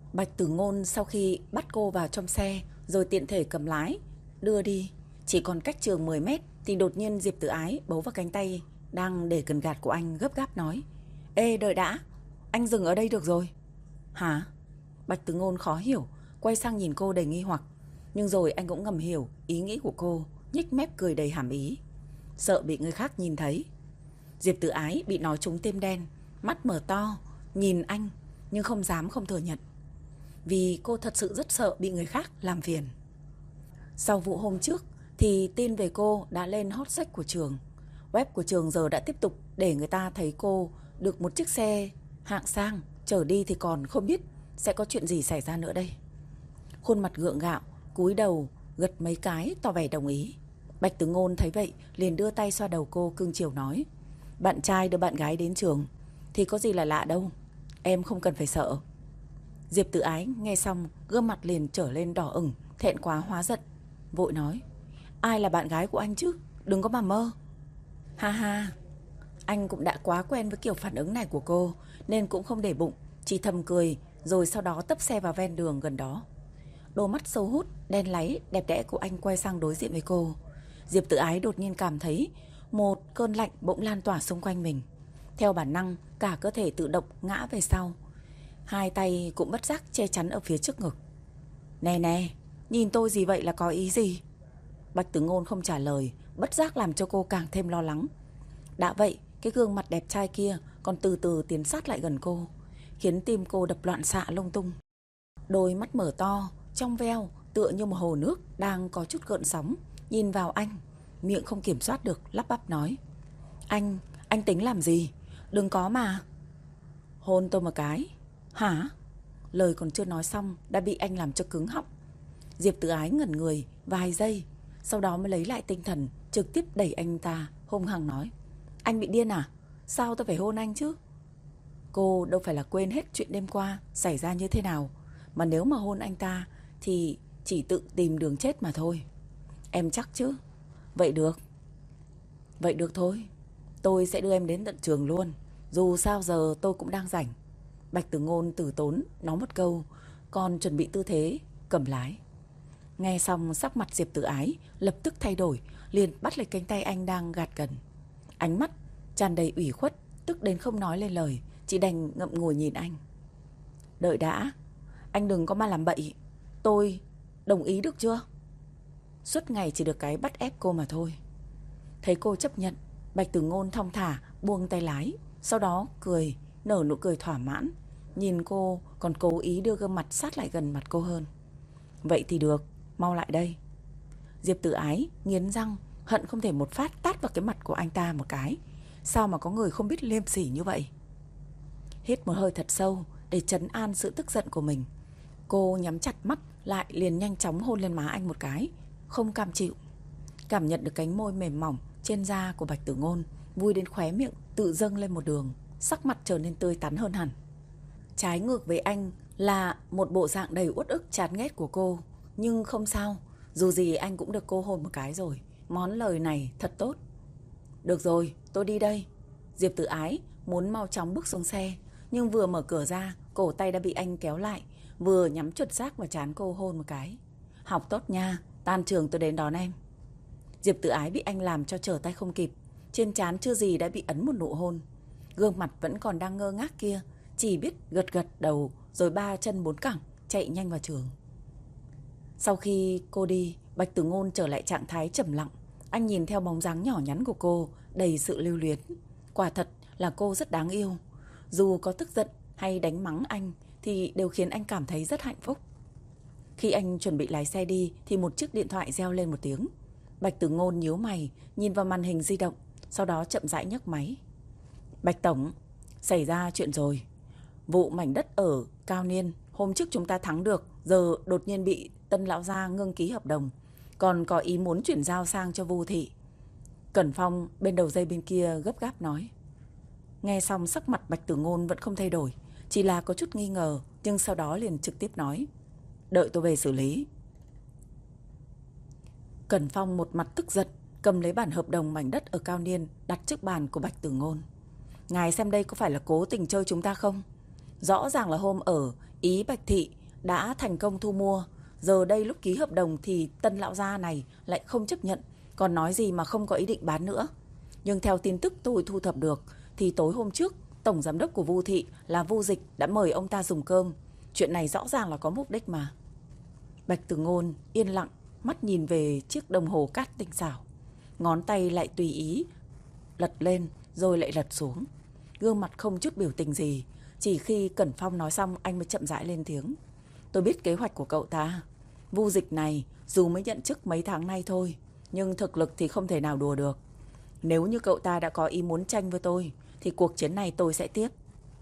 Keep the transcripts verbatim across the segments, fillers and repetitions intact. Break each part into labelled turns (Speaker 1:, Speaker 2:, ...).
Speaker 1: Bạch Tử Ngôn sau khi bắt cô vào trong xe rồi tiện thể cầm lái đưa đi, chỉ còn cách trường mười mét thì đột nhiên Diệp Tử Ái bấu vào cánh tay đang để cần gạt của anh, gấp gáp nói: "Ê, đợi đã, anh dừng ở đây được rồi." "Hả?" Bạch Tử Ngôn khó hiểu, quay sang nhìn cô đầy nghi hoặc, nhưng rồi anh cũng ngầm hiểu ý nghĩ của cô, nhếch mép cười đầy hàm ý. Sợ bị người khác nhìn thấy. Diệp Tử Ái bị nói trúng tim đen, mắt mở to nhìn anh nhưng không dám không thừa nhận, vì cô thật sự rất sợ bị người khác làm phiền. Sau vụ hôm trước thì tin về cô đã lên hot search của trường. Web của trường giờ đã tiếp tục để người ta thấy cô được một chiếc xe hạng sang chở đi, thì còn không biết sẽ có chuyện gì xảy ra nữa đây. Khuôn mặt gượng gạo, cúi đầu gật mấy cái tỏ vẻ đồng ý. Bạch Tử Ngôn thấy vậy liền đưa tay xoa đầu cô, cưng chiều nói: "Bạn trai đưa bạn gái đến trường thì có gì là lạ đâu, em không cần phải sợ." Diệp Tử Ái nghe xong gương mặt liền trở lên đỏ ửng, thẹn quá hóa giận, vội nói: "Ai là bạn gái của anh chứ, đừng có mà mơ." Ha ha, anh cũng đã quá quen với kiểu phản ứng này của cô nên cũng không để bụng, chỉ thầm cười rồi sau đó tấp xe vào ven đường gần đó. Đôi mắt sâu hút, đen láy, đẹp đẽ của anh quay sang đối diện với cô. Diệp Tử Ái đột nhiên cảm thấy một cơn lạnh bỗng lan tỏa xung quanh mình. Theo bản năng, cả cơ thể tự động ngã về sau. Hai tay cũng bất giác che chắn ở phía trước ngực. "Nè nè, nhìn tôi gì vậy, là có ý gì?" Bạch Tử Ngôn không trả lời, bất giác làm cho cô càng thêm lo lắng. Đã vậy, cái gương mặt đẹp trai kia còn từ từ tiến sát lại gần cô, khiến tim cô đập loạn xạ lung tung. Đôi mắt mở to, trong veo, tựa như một hồ nước đang có chút gợn sóng, nhìn vào anh, miệng không kiểm soát được lắp bắp nói: Anh, anh tính làm gì? Đừng có mà." "Hôn tôi một cái." "Hả?" Lời còn chưa nói xong đã bị anh làm cho cứng họng. Diệp Tử Ái ngẩn người vài giây, sau đó mới lấy lại tinh thần, trực tiếp đẩy anh ta, hung hăng nói: "Anh bị điên à? Sao tôi phải hôn anh chứ?" Cô đâu phải là quên hết chuyện đêm qua xảy ra như thế nào, mà nếu mà hôn anh ta thì chỉ tự tìm đường chết mà thôi. "Em chắc chứ?" "Vậy được." "Vậy được thôi, tôi sẽ đưa em đến tận trường luôn, dù sao giờ tôi cũng đang rảnh." Bạch Tử Ngôn từ tốn nói một câu, còn chuẩn bị tư thế cầm lái. Nghe xong sắc mặt Diệp Tử Ái lập tức thay đổi, liền bắt lấy cánh tay anh đang gạt gần. Ánh mắt tràn đầy ủy khuất, tức đến không nói lên lời, chỉ đành ngậm ngùi nhìn anh. "Đợi đã, anh đừng có mà làm bậy. Tôi đồng ý được chưa?" Suốt ngày chỉ được cái bắt ép cô mà thôi. Thấy cô chấp nhận, Bạch Tử Ngôn thong thả buông tay lái, sau đó cười, nở nụ cười thỏa mãn, nhìn cô còn cố ý đưa gương mặt sát lại gần mặt cô hơn. "Vậy thì được, mau lại đây." Diệp Tử Ái nghiến răng, hận không thể một phát tát vào cái mặt của anh ta một cái. Sao mà có người không biết liêm sỉ như vậy? Hít một hơi thật sâu để trấn an sự tức giận của mình, cô nhắm chặt mắt lại liền nhanh chóng hôn lên má anh một cái, không cam chịu. Cảm nhận được cánh môi mềm mỏng trên da của Bạch Tử Ngôn, vui đến khóe miệng tự dâng lên một đường, sắc mặt trở nên tươi tắn hơn hẳn. Trái ngược với anh là một bộ dạng đầy uất ức chán ghét của cô, nhưng không sao, dù gì anh cũng được cô hôn một cái rồi, món lời này thật tốt. "Được rồi, tôi đi đây." Diệp Tử Ái muốn mau chóng bước xuống xe, nhưng vừa mở cửa ra, cổ tay đã bị anh kéo lại, vừa nhắm chuẩn xác vào trán cô hôn một cái. "Học tốt nha, tan trường tôi đến đón em." Diệp Tử Ái bị anh làm cho trở tay không kịp, trên trán chưa gì đã bị ấn một nụ hôn. Gương mặt vẫn còn đang ngơ ngác kia chỉ biết gật gật đầu rồi ba chân bốn cẳng chạy nhanh vào trường. Sau khi cô đi, Bạch Tử Ngôn trở lại trạng thái trầm lặng. Anh nhìn theo bóng dáng nhỏ nhắn của cô đầy sự lưu luyến. Quả thật là cô rất đáng yêu. Dù có tức giận hay đánh mắng anh thì đều khiến anh cảm thấy rất hạnh phúc. Khi anh chuẩn bị lái xe đi thì một chiếc điện thoại reo lên một tiếng. Bạch Tử Ngôn nhíu mày nhìn vào màn hình di động, sau đó chậm rãi nhấc máy. "Bạch Tổng, xảy ra chuyện rồi. Vụ mảnh đất ở Cao Niên hôm trước chúng ta thắng được, giờ đột nhiên bị Tân lão gia ngưng ký hợp đồng, còn có ý muốn chuyển giao sang cho Vu thị." Cẩn Phong bên đầu dây bên kia gấp gáp nói. Nghe xong sắc mặt Bạch Tử Ngôn vẫn không thay đổi, chỉ là có chút nghi ngờ, nhưng sau đó liền trực tiếp nói: "Đợi tôi về xử lý." Cẩn Phong một mặt tức giận, cầm lấy bản hợp đồng mảnh đất ở Cao Niên đặt trước bàn của Bạch Tử Ngôn. "Ngài xem đây có phải là cố tình chơi chúng ta không? Rõ ràng là hôm ở Ý Bạch thị đã thành công thu mua. Giờ đây lúc ký hợp đồng thì Tân lão gia này lại không chấp nhận, còn nói gì mà không có ý định bán nữa. Nhưng theo tin tức tôi thu thập được thì tối hôm trước, tổng giám đốc của Vu thị là Vu Dịch đã mời ông ta dùng cơm. Chuyện này rõ ràng là có mục đích mà. Bạch Tử Ngôn yên lặng, mắt nhìn về chiếc đồng hồ cát tinh xảo. Ngón tay lại tùy ý lật lên rồi lại lật xuống. Gương mặt không chút biểu tình gì. Chỉ khi Cẩn Phong nói xong anh mới chậm rãi lên tiếng. Tôi biết kế hoạch của cậu ta. Vu Dịch này dù mới nhận chức mấy tháng nay thôi, nhưng thực lực thì không thể nào đùa được. Nếu như cậu ta đã có ý muốn tranh với tôi thì cuộc chiến này tôi sẽ tiếp.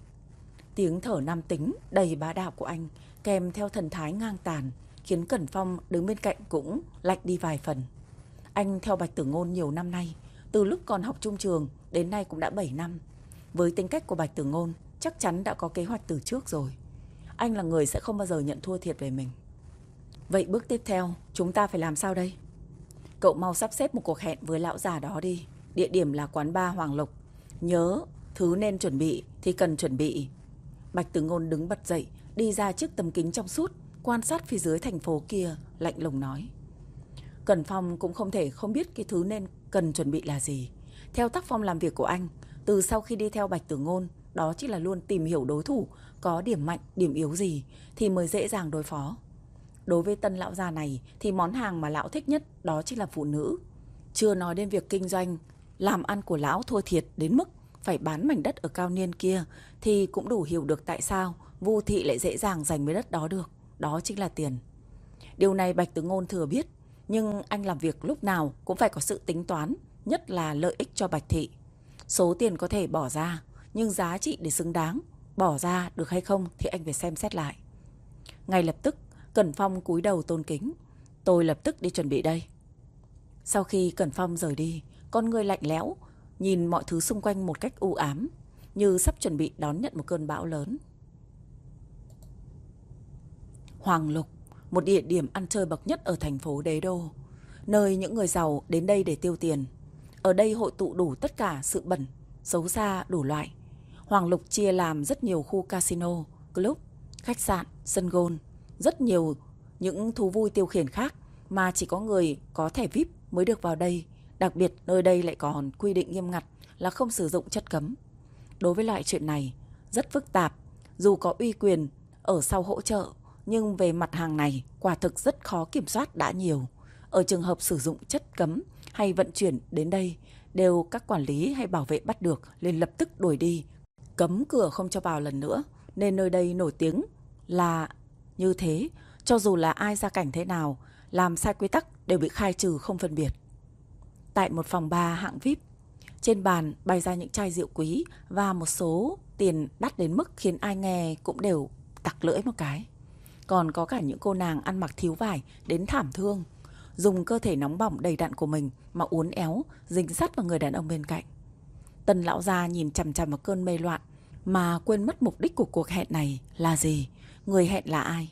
Speaker 1: Tiếng thở nam tính đầy bá đạo của anh kèm theo thần thái ngang tàn khiến Cẩn Phong đứng bên cạnh cũng lạnh đi vài phần. Anh theo Bạch Tử Ngôn nhiều năm nay, từ lúc còn học trung trường đến nay cũng đã bảy năm. Với tính cách của Bạch Tử Ngôn chắc chắn đã có kế hoạch từ trước rồi. Anh là người sẽ không bao giờ nhận thua thiệt về mình. Vậy bước tiếp theo chúng ta phải làm sao đây? Cậu mau sắp xếp một cuộc hẹn với lão già đó đi. Địa điểm là quán bar Hoàng Lục. Nhớ, thứ nên chuẩn bị thì cần chuẩn bị. Bạch Tử Ngôn đứng bật dậy, đi ra trước tấm kính trong suốt, quan sát phía dưới thành phố kia, lạnh lùng nói. Cẩn Phong cũng không thể không biết cái thứ nên cần chuẩn bị là gì. Theo tác phong làm việc của anh, từ sau khi đi theo Bạch Tử Ngôn, đó chỉ là luôn tìm hiểu đối thủ có điểm mạnh, điểm yếu gì thì mới dễ dàng đối phó. Đối với Tân lão già này thì món hàng mà lão thích nhất đó chính là phụ nữ. Chưa nói đến việc kinh doanh, làm ăn của lão thua thiệt đến mức phải bán mảnh đất ở Cao Niên kia thì cũng đủ hiểu được tại sao Vu thị lại dễ dàng giành mấy đất đó được. Đó chính là tiền. Điều này Bạch Tử Ngôn thừa biết, nhưng anh làm việc lúc nào cũng phải có sự tính toán, nhất là lợi ích cho Bạch thị. Số tiền có thể bỏ ra, nhưng giá trị để xứng đáng bỏ ra được hay không thì anh phải xem xét lại. Ngay lập tức Cẩn Phong cúi đầu tôn kính. Tôi lập tức đi chuẩn bị đây. Sau khi Cẩn Phong rời đi, con người lạnh lẽo nhìn mọi thứ xung quanh một cách u ám, như sắp chuẩn bị đón nhận một cơn bão lớn. Hoàng Lục, một địa điểm ăn chơi bậc nhất ở thành phố Đế Đô, nơi những người giàu đến đây để tiêu tiền. Ở đây hội tụ đủ tất cả sự bẩn, xấu xa đủ loại. Hoàng Lục chia làm rất nhiều khu casino, club, khách sạn, sân golf, rất nhiều những thú vui tiêu khiển khác mà chỉ có người có thẻ vi ai pi mới được vào đây. Đặc biệt nơi đây lại còn quy định nghiêm ngặt là không sử dụng chất cấm. Đối với loại chuyện này rất phức tạp, dù có uy quyền ở sau hỗ trợ, nhưng về mặt hàng này quả thực rất khó kiểm soát đã nhiều. Ở trường hợp sử dụng chất cấm hay vận chuyển đến đây, đều các quản lý hay bảo vệ bắt được liền lập tức đuổi đi, cấm cửa không cho vào lần nữa. Nên nơi đây nổi tiếng là như thế, cho dù là ai ra cảnh thế nào, làm sai quy tắc đều bị khai trừ không phân biệt. Tại một phòng bar hạng vi ai pi, trên bàn bày ra những chai rượu quý và một số tiền đắt đến mức khiến ai nghe cũng đều tặc lưỡi một cái. Còn có cả những cô nàng ăn mặc thiếu vải đến thảm thương, dùng cơ thể nóng bỏng đầy đặn của mình mà uốn éo, dính sát vào người đàn ông bên cạnh. Tân lão gia nhìn chằm chằm vào cơn mê loạn mà quên mất mục đích của cuộc hẹn này là gì, người hẹn là ai.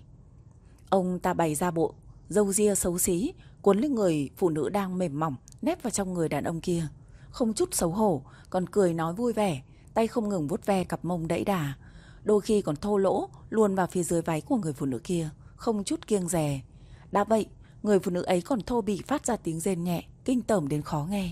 Speaker 1: Ông ta bày ra bộ râu ria xấu xí, cuốn lấy người phụ nữ đang mềm mỏng, nép vào trong người đàn ông kia. Không chút xấu hổ, còn cười nói vui vẻ, tay không ngừng vuốt ve cặp mông đẫy đà. Đôi khi còn thô lỗ luồn vào phía dưới váy của người phụ nữ kia, không chút kiêng dè. Đã vậy, người phụ nữ ấy còn thô bỉ phát ra tiếng rên nhẹ, kinh tởm đến khó nghe.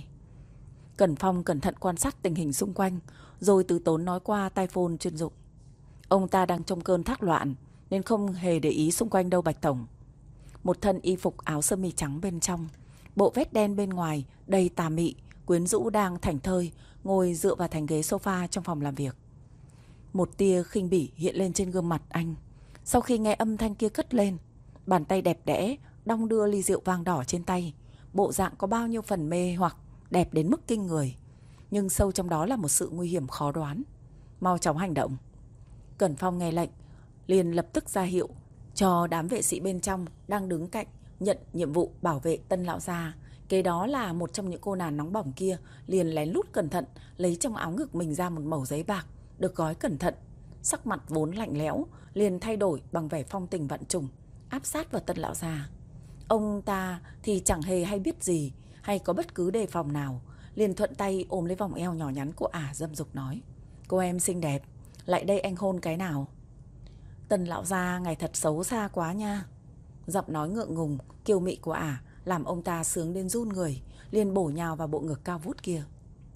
Speaker 1: Cẩn Phong cẩn thận quan sát tình hình xung quanh, rồi từ tốn nói qua tai phone chuyên dụng. Ông ta đang trong cơn thác loạn, nên không hề để ý xung quanh đâu Bạch Tổng. Một thân y phục áo sơ mi trắng bên trong, bộ vest đen bên ngoài đầy tà mị, quyến rũ đang thảnh thơi ngồi dựa vào thành ghế sofa trong phòng làm việc. Một tia khinh bỉ hiện lên trên gương mặt anh. Sau khi nghe âm thanh kia cất lên, bàn tay đẹp đẽ đong đưa ly rượu vang đỏ trên tay, bộ dạng có bao nhiêu phần mê hoặc đẹp đến mức kinh người, nhưng sâu trong đó là một sự nguy hiểm khó đoán. Mau chóng hành động. Cẩn Phong nghe lệnh, liền lập tức ra hiệu cho đám vệ sĩ bên trong đang đứng cạnh nhận nhiệm vụ bảo vệ Tân lão gia. Kế đó là một trong những cô nàng nóng bỏng kia liền lén lút cẩn thận lấy trong áo ngực mình ra một mẩu giấy bạc được gói cẩn thận. Sắc mặt vốn lạnh lẽo liền thay đổi bằng vẻ phong tình vạn trùng, áp sát vào Tân lão gia. Ông ta thì chẳng hề hay biết gì hay có bất cứ đề phòng nào, liền thuận tay ôm lấy vòng eo nhỏ nhắn của ả, dâm dục nói: Cô em xinh đẹp, lại đây anh hôn cái nào. Tần lão gia, ngài thật xấu xa quá nha. Giọng nói ngượng ngùng, kiêu mị của ả làm ông ta sướng đến run người, liền bổ nhào vào bộ ngực cao vút kia.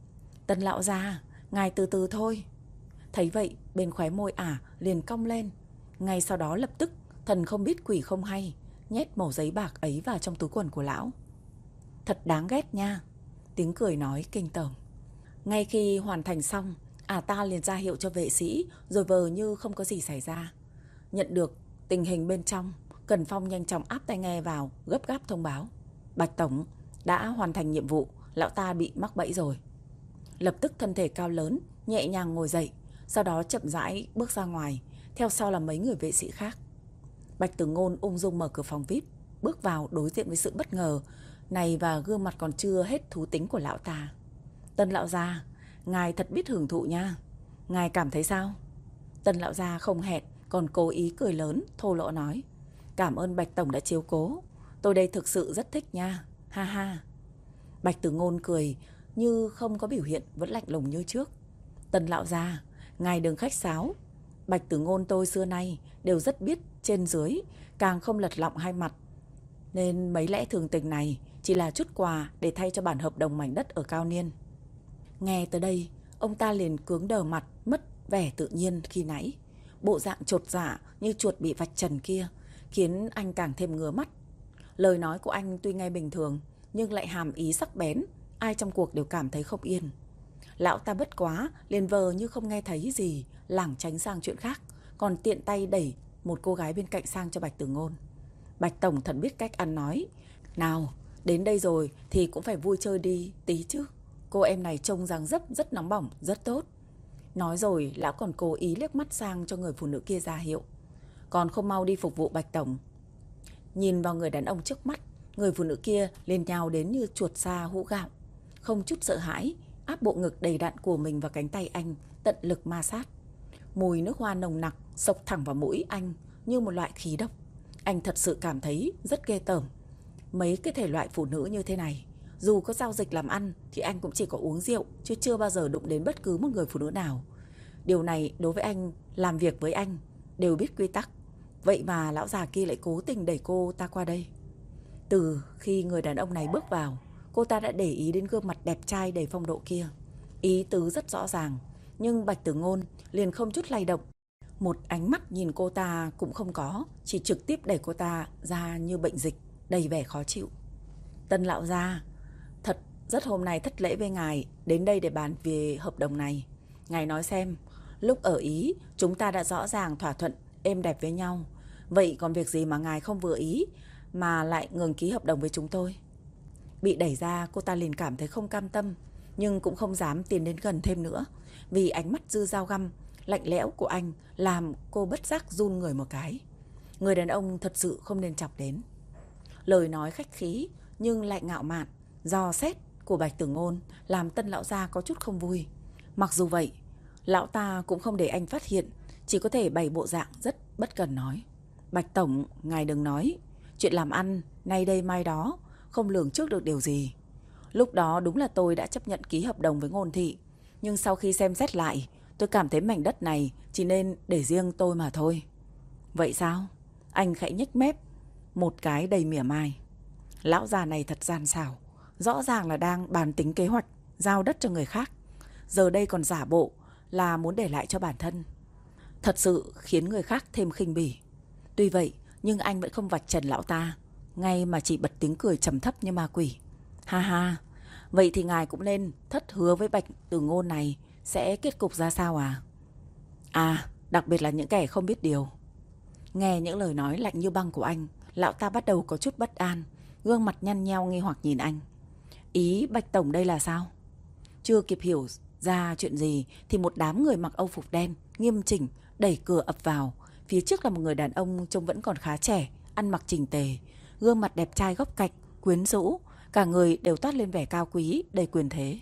Speaker 1: Tần lão gia, ngài từ từ thôi. Thấy vậy, bên khóe môi ả liền cong lên. Ngay sau đó lập tức, thần không biết quỷ không hay, nhét mẩu giấy bạc ấy vào trong túi quần của lão. Thật đáng ghét nha. Tiếng cười nói kinh tởm. Ngay khi hoàn thành xong, ả ta liền ra hiệu cho vệ sĩ, rồi vờ như không có gì xảy ra. Nhận được tình hình bên trong, Cần Phong nhanh chóng áp tai nghe vào, gấp gáp thông báo. Bạch tổng, đã hoàn thành nhiệm vụ, lão ta bị mắc bẫy rồi. Lập tức thân thể cao lớn, nhẹ nhàng ngồi dậy, sau đó chậm rãi bước ra ngoài, theo sau là mấy người vệ sĩ khác. Bạch Tử Ngôn ung dung mở cửa phòng vi ai pi, bước vào đối diện với sự bất ngờ này và gương mặt còn chưa hết thú tính của lão ta. Tân lão gia, ngài thật biết hưởng thụ nha. Ngài cảm thấy sao? Tân lão gia không hẹn, còn cố ý cười lớn, thô lỗ nói. Cảm ơn Bạch tổng đã chiếu cố. Tôi đây thực sự rất thích nha. Ha ha. Bạch Tử Ngôn cười như không có biểu hiện, vẫn lạnh lùng như trước. Tân lão gia, ngài đừng khách sáo. Bạch Tử Ngôn tôi xưa nay đều rất biết trên dưới, càng không lật lọng hai mặt. Nên mấy lẽ thường tình này chỉ là chút quà để thay cho bản hợp đồng mảnh đất ở Cao Niên. Nghe tới đây, ông ta liền cứng đờ mặt, mất vẻ tự nhiên khi nãy. Bộ dạng chột dạ như chuột bị vạch trần kia khiến anh càng thêm ngứa mắt. Lời nói của anh tuy nghe bình thường nhưng lại hàm ý sắc bén, ai trong cuộc đều cảm thấy không yên. Lão ta bất quá liền vờ như không nghe thấy gì, lảng tránh sang chuyện khác, còn tiện tay đẩy một cô gái bên cạnh sang cho Bạch Tử Ngôn. Bạch tổng thật biết cách ăn nói. Nào, đến đây rồi thì cũng phải vui chơi đi tí chứ. Cô em này trông dáng dấp rất nóng bỏng, rất tốt. Nói rồi lão còn cố ý liếc mắt sang cho người phụ nữ kia ra hiệu. Còn không mau đi phục vụ Bạch tổng. Nhìn vào người đàn ông trước mắt, người phụ nữ kia liền nhào đến như chuột sa hũ gạo, không chút sợ hãi, áp bộ ngực đầy đặn của mình vào cánh tay anh, tận lực ma sát. Mùi nước hoa nồng nặc xộc thẳng vào mũi anh như một loại khí độc. Anh thật sự cảm thấy rất ghê tởm. Mấy cái thể loại phụ nữ như thế này, dù có giao dịch làm ăn thì anh cũng chỉ có uống rượu, chứ chưa bao giờ đụng đến bất cứ một người phụ nữ nào. Điều này đối với anh, làm việc với anh đều biết quy tắc. Vậy mà lão già kia lại cố tình đẩy cô ta qua đây. Từ khi người đàn ông này bước vào, cô ta đã để ý đến gương mặt đẹp trai đầy phong độ kia. Ý tứ rất rõ ràng, nhưng Bạch Tử Ngôn liền không chút lay động. Một ánh mắt nhìn cô ta cũng không có, chỉ trực tiếp đẩy cô ta ra như bệnh dịch, đầy vẻ khó chịu. Tân lão gia, thật rất hôm nay thất lễ với ngài, đến đây để bàn về hợp đồng này. Ngài nói xem, lúc ở Ý chúng ta đã rõ ràng thỏa thuận êm đẹp với nhau. Vậy còn việc gì mà ngài không vừa ý mà lại ngừng ký hợp đồng với chúng tôi? Bị đẩy ra, cô ta liền cảm thấy không cam tâm, nhưng cũng không dám tiến đến gần thêm nữa, vì ánh mắt dư dao găm lạnh lẽo của anh làm cô bất giác run người một cái. Người đàn ông thật sự không nên chọc đến. Lời nói khách khí nhưng lại ngạo mạn, dò xét của Bạch Tử Ngôn làm Tân lão gia có chút không vui. Mặc dù vậy, lão ta cũng không để anh phát hiện, chỉ có thể bày bộ dạng rất bất cần nói. Bạch tổng, ngài đừng nói, chuyện làm ăn nay đây mai đó, không lường trước được điều gì. Lúc đó đúng là tôi đã chấp nhận ký hợp đồng với Ngôn thị, nhưng sau khi xem xét lại, tôi cảm thấy mảnh đất này chỉ nên để riêng tôi mà thôi. Vậy sao? Anh khẽ nhếch mép một cái đầy mỉa mai. Lão già này thật gian xảo, rõ ràng là đang bàn tính kế hoạch giao đất cho người khác, giờ đây còn giả bộ là muốn để lại cho bản thân. Thật sự khiến người khác thêm khinh bỉ. Tuy vậy, nhưng anh vẫn không vạch trần lão ta, ngay mà chỉ bật tiếng cười trầm thấp như ma quỷ. Ha ha, vậy thì ngài cũng nên thất hứa với Bạch Tử Ngôn này sẽ kết cục ra sao à? À, đặc biệt là những kẻ không biết điều. Nghe những lời nói lạnh như băng của anh, lão ta bắt đầu có chút bất an, gương mặt nhăn nheo nghi hoặc nhìn anh. Ý Bạch tổng đây là sao? Chưa kịp hiểu ra chuyện gì thì một đám người mặc âu phục đen nghiêm chỉnh đẩy cửa ập vào. Phía trước là một người đàn ông trông vẫn còn khá trẻ, ăn mặc chỉnh tề, gương mặt đẹp trai góc cạnh, quyến rũ, cả người đều toát lên vẻ cao quý, đầy quyền thế.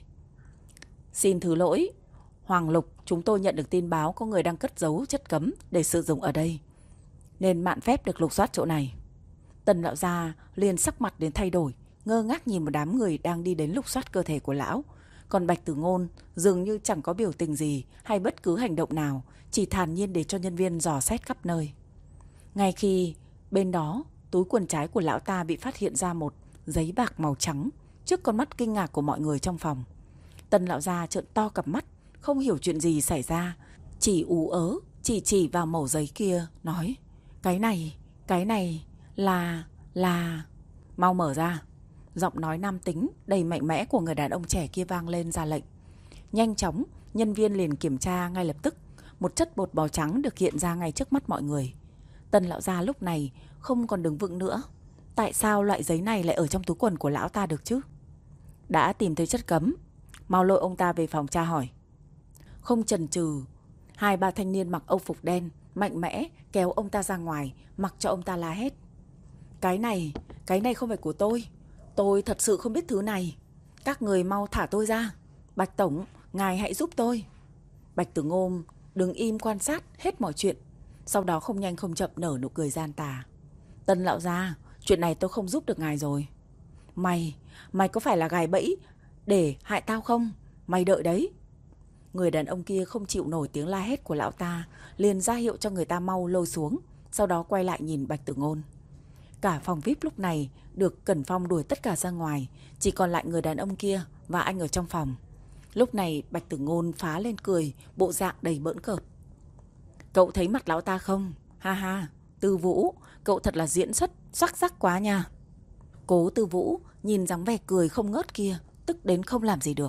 Speaker 1: Xin thứ lỗi, Hoàng Lục, chúng tôi nhận được tin báo có người đang cất giấu chất cấm để sử dụng ở đây, nên mạn phép được lục soát chỗ này. Tần lão gia liền sắc mặt đến thay đổi, ngơ ngác nhìn một đám người đang đi đến lục soát cơ thể của lão, Còn Bạch Tử Ngôn dường như chẳng có biểu tình gì hay bất cứ hành động nào, chỉ thản nhiên để cho nhân viên dò xét khắp nơi. Ngay khi bên đó, túi quần trái của lão ta bị phát hiện ra một giấy bạc màu trắng trước con mắt kinh ngạc của mọi người trong phòng. Tân lão gia trợn to cặp mắt, không hiểu chuyện gì xảy ra, chỉ ú ớ, chỉ chỉ vào mẩu giấy kia, nói: Cái này, cái này là, là... Mau mở ra. Giọng nói nam tính đầy mạnh mẽ của người đàn ông trẻ kia vang lên ra lệnh. Nhanh chóng, nhân viên liền kiểm tra ngay lập tức. Một chất bột màu trắng được hiện ra ngay trước mắt mọi người. Tân lão gia lúc này không còn đứng vững nữa. Tại sao loại giấy này lại ở trong túi quần của lão ta được chứ? Đã tìm thấy chất cấm, mau lôi ông ta về phòng tra hỏi. Không chần chừ, hai ba thanh niên mặc âu phục đen mạnh mẽ kéo ông ta ra ngoài, mặc cho ông ta la hét: Cái này, cái này không phải của tôi. Tôi thật sự không biết thứ này. Các người mau thả tôi ra. Bạch tổng, ngài hãy giúp tôi. Bạch Tử Ngôn đứng im quan sát hết mọi chuyện, sau đó không nhanh không chậm nở nụ cười gian tà. Tân lão gia, chuyện này tôi không giúp được ngài rồi. Mày, mày có phải là gài bẫy để hại tao không? Mày đợi đấy. Người đàn ông kia không chịu nổi tiếng la hét của lão ta, liền ra hiệu cho người ta mau lôi xuống, sau đó quay lại nhìn Bạch Tử Ngôn. Cả phòng vi ai pi lúc này được Cẩn Phong đuổi tất cả ra ngoài, chỉ còn lại người đàn ông kia và anh ở trong phòng. Lúc này Bạch Tử Ngôn phá lên cười, bộ dạng đầy bỡn cợt. Cậu thấy mặt lão ta không? Ha ha, Tư Vũ, cậu thật là diễn xuất sắc sắc quá nha. Cố Tư Vũ nhìn dáng vẻ cười không ngớt kia, tức đến không làm gì được.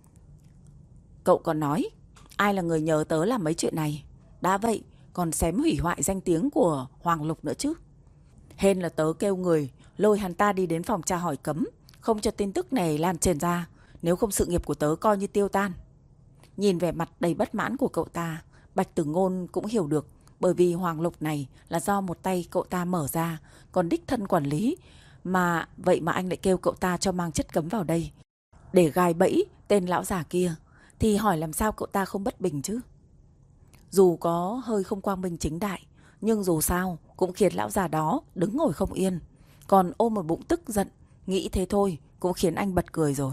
Speaker 1: Cậu còn nói, ai là người nhờ tớ làm mấy chuyện này? Đã vậy, còn xém hủy hoại danh tiếng của Hoàng Lục nữa chứ. Hên là tớ kêu người lôi hắn ta đi đến phòng tra hỏi cấm, không cho tin tức này lan truyền ra, nếu không sự nghiệp của tớ coi như tiêu tan. Nhìn vẻ mặt đầy bất mãn của cậu ta, Bạch Tử Ngôn cũng hiểu được, bởi vì Hoàng Lục này là do một tay cậu ta mở ra, còn đích thân quản lý, mà vậy mà anh lại kêu cậu ta cho mang chất cấm vào đây để gài bẫy tên lão già kia, thì hỏi làm sao cậu ta không bất bình chứ. Dù có hơi không quang minh chính đại, nhưng dù sao cũng khiến lão già đó đứng ngồi không yên, còn ôm một bụng tức giận, nghĩ thế thôi cũng khiến anh bật cười rồi.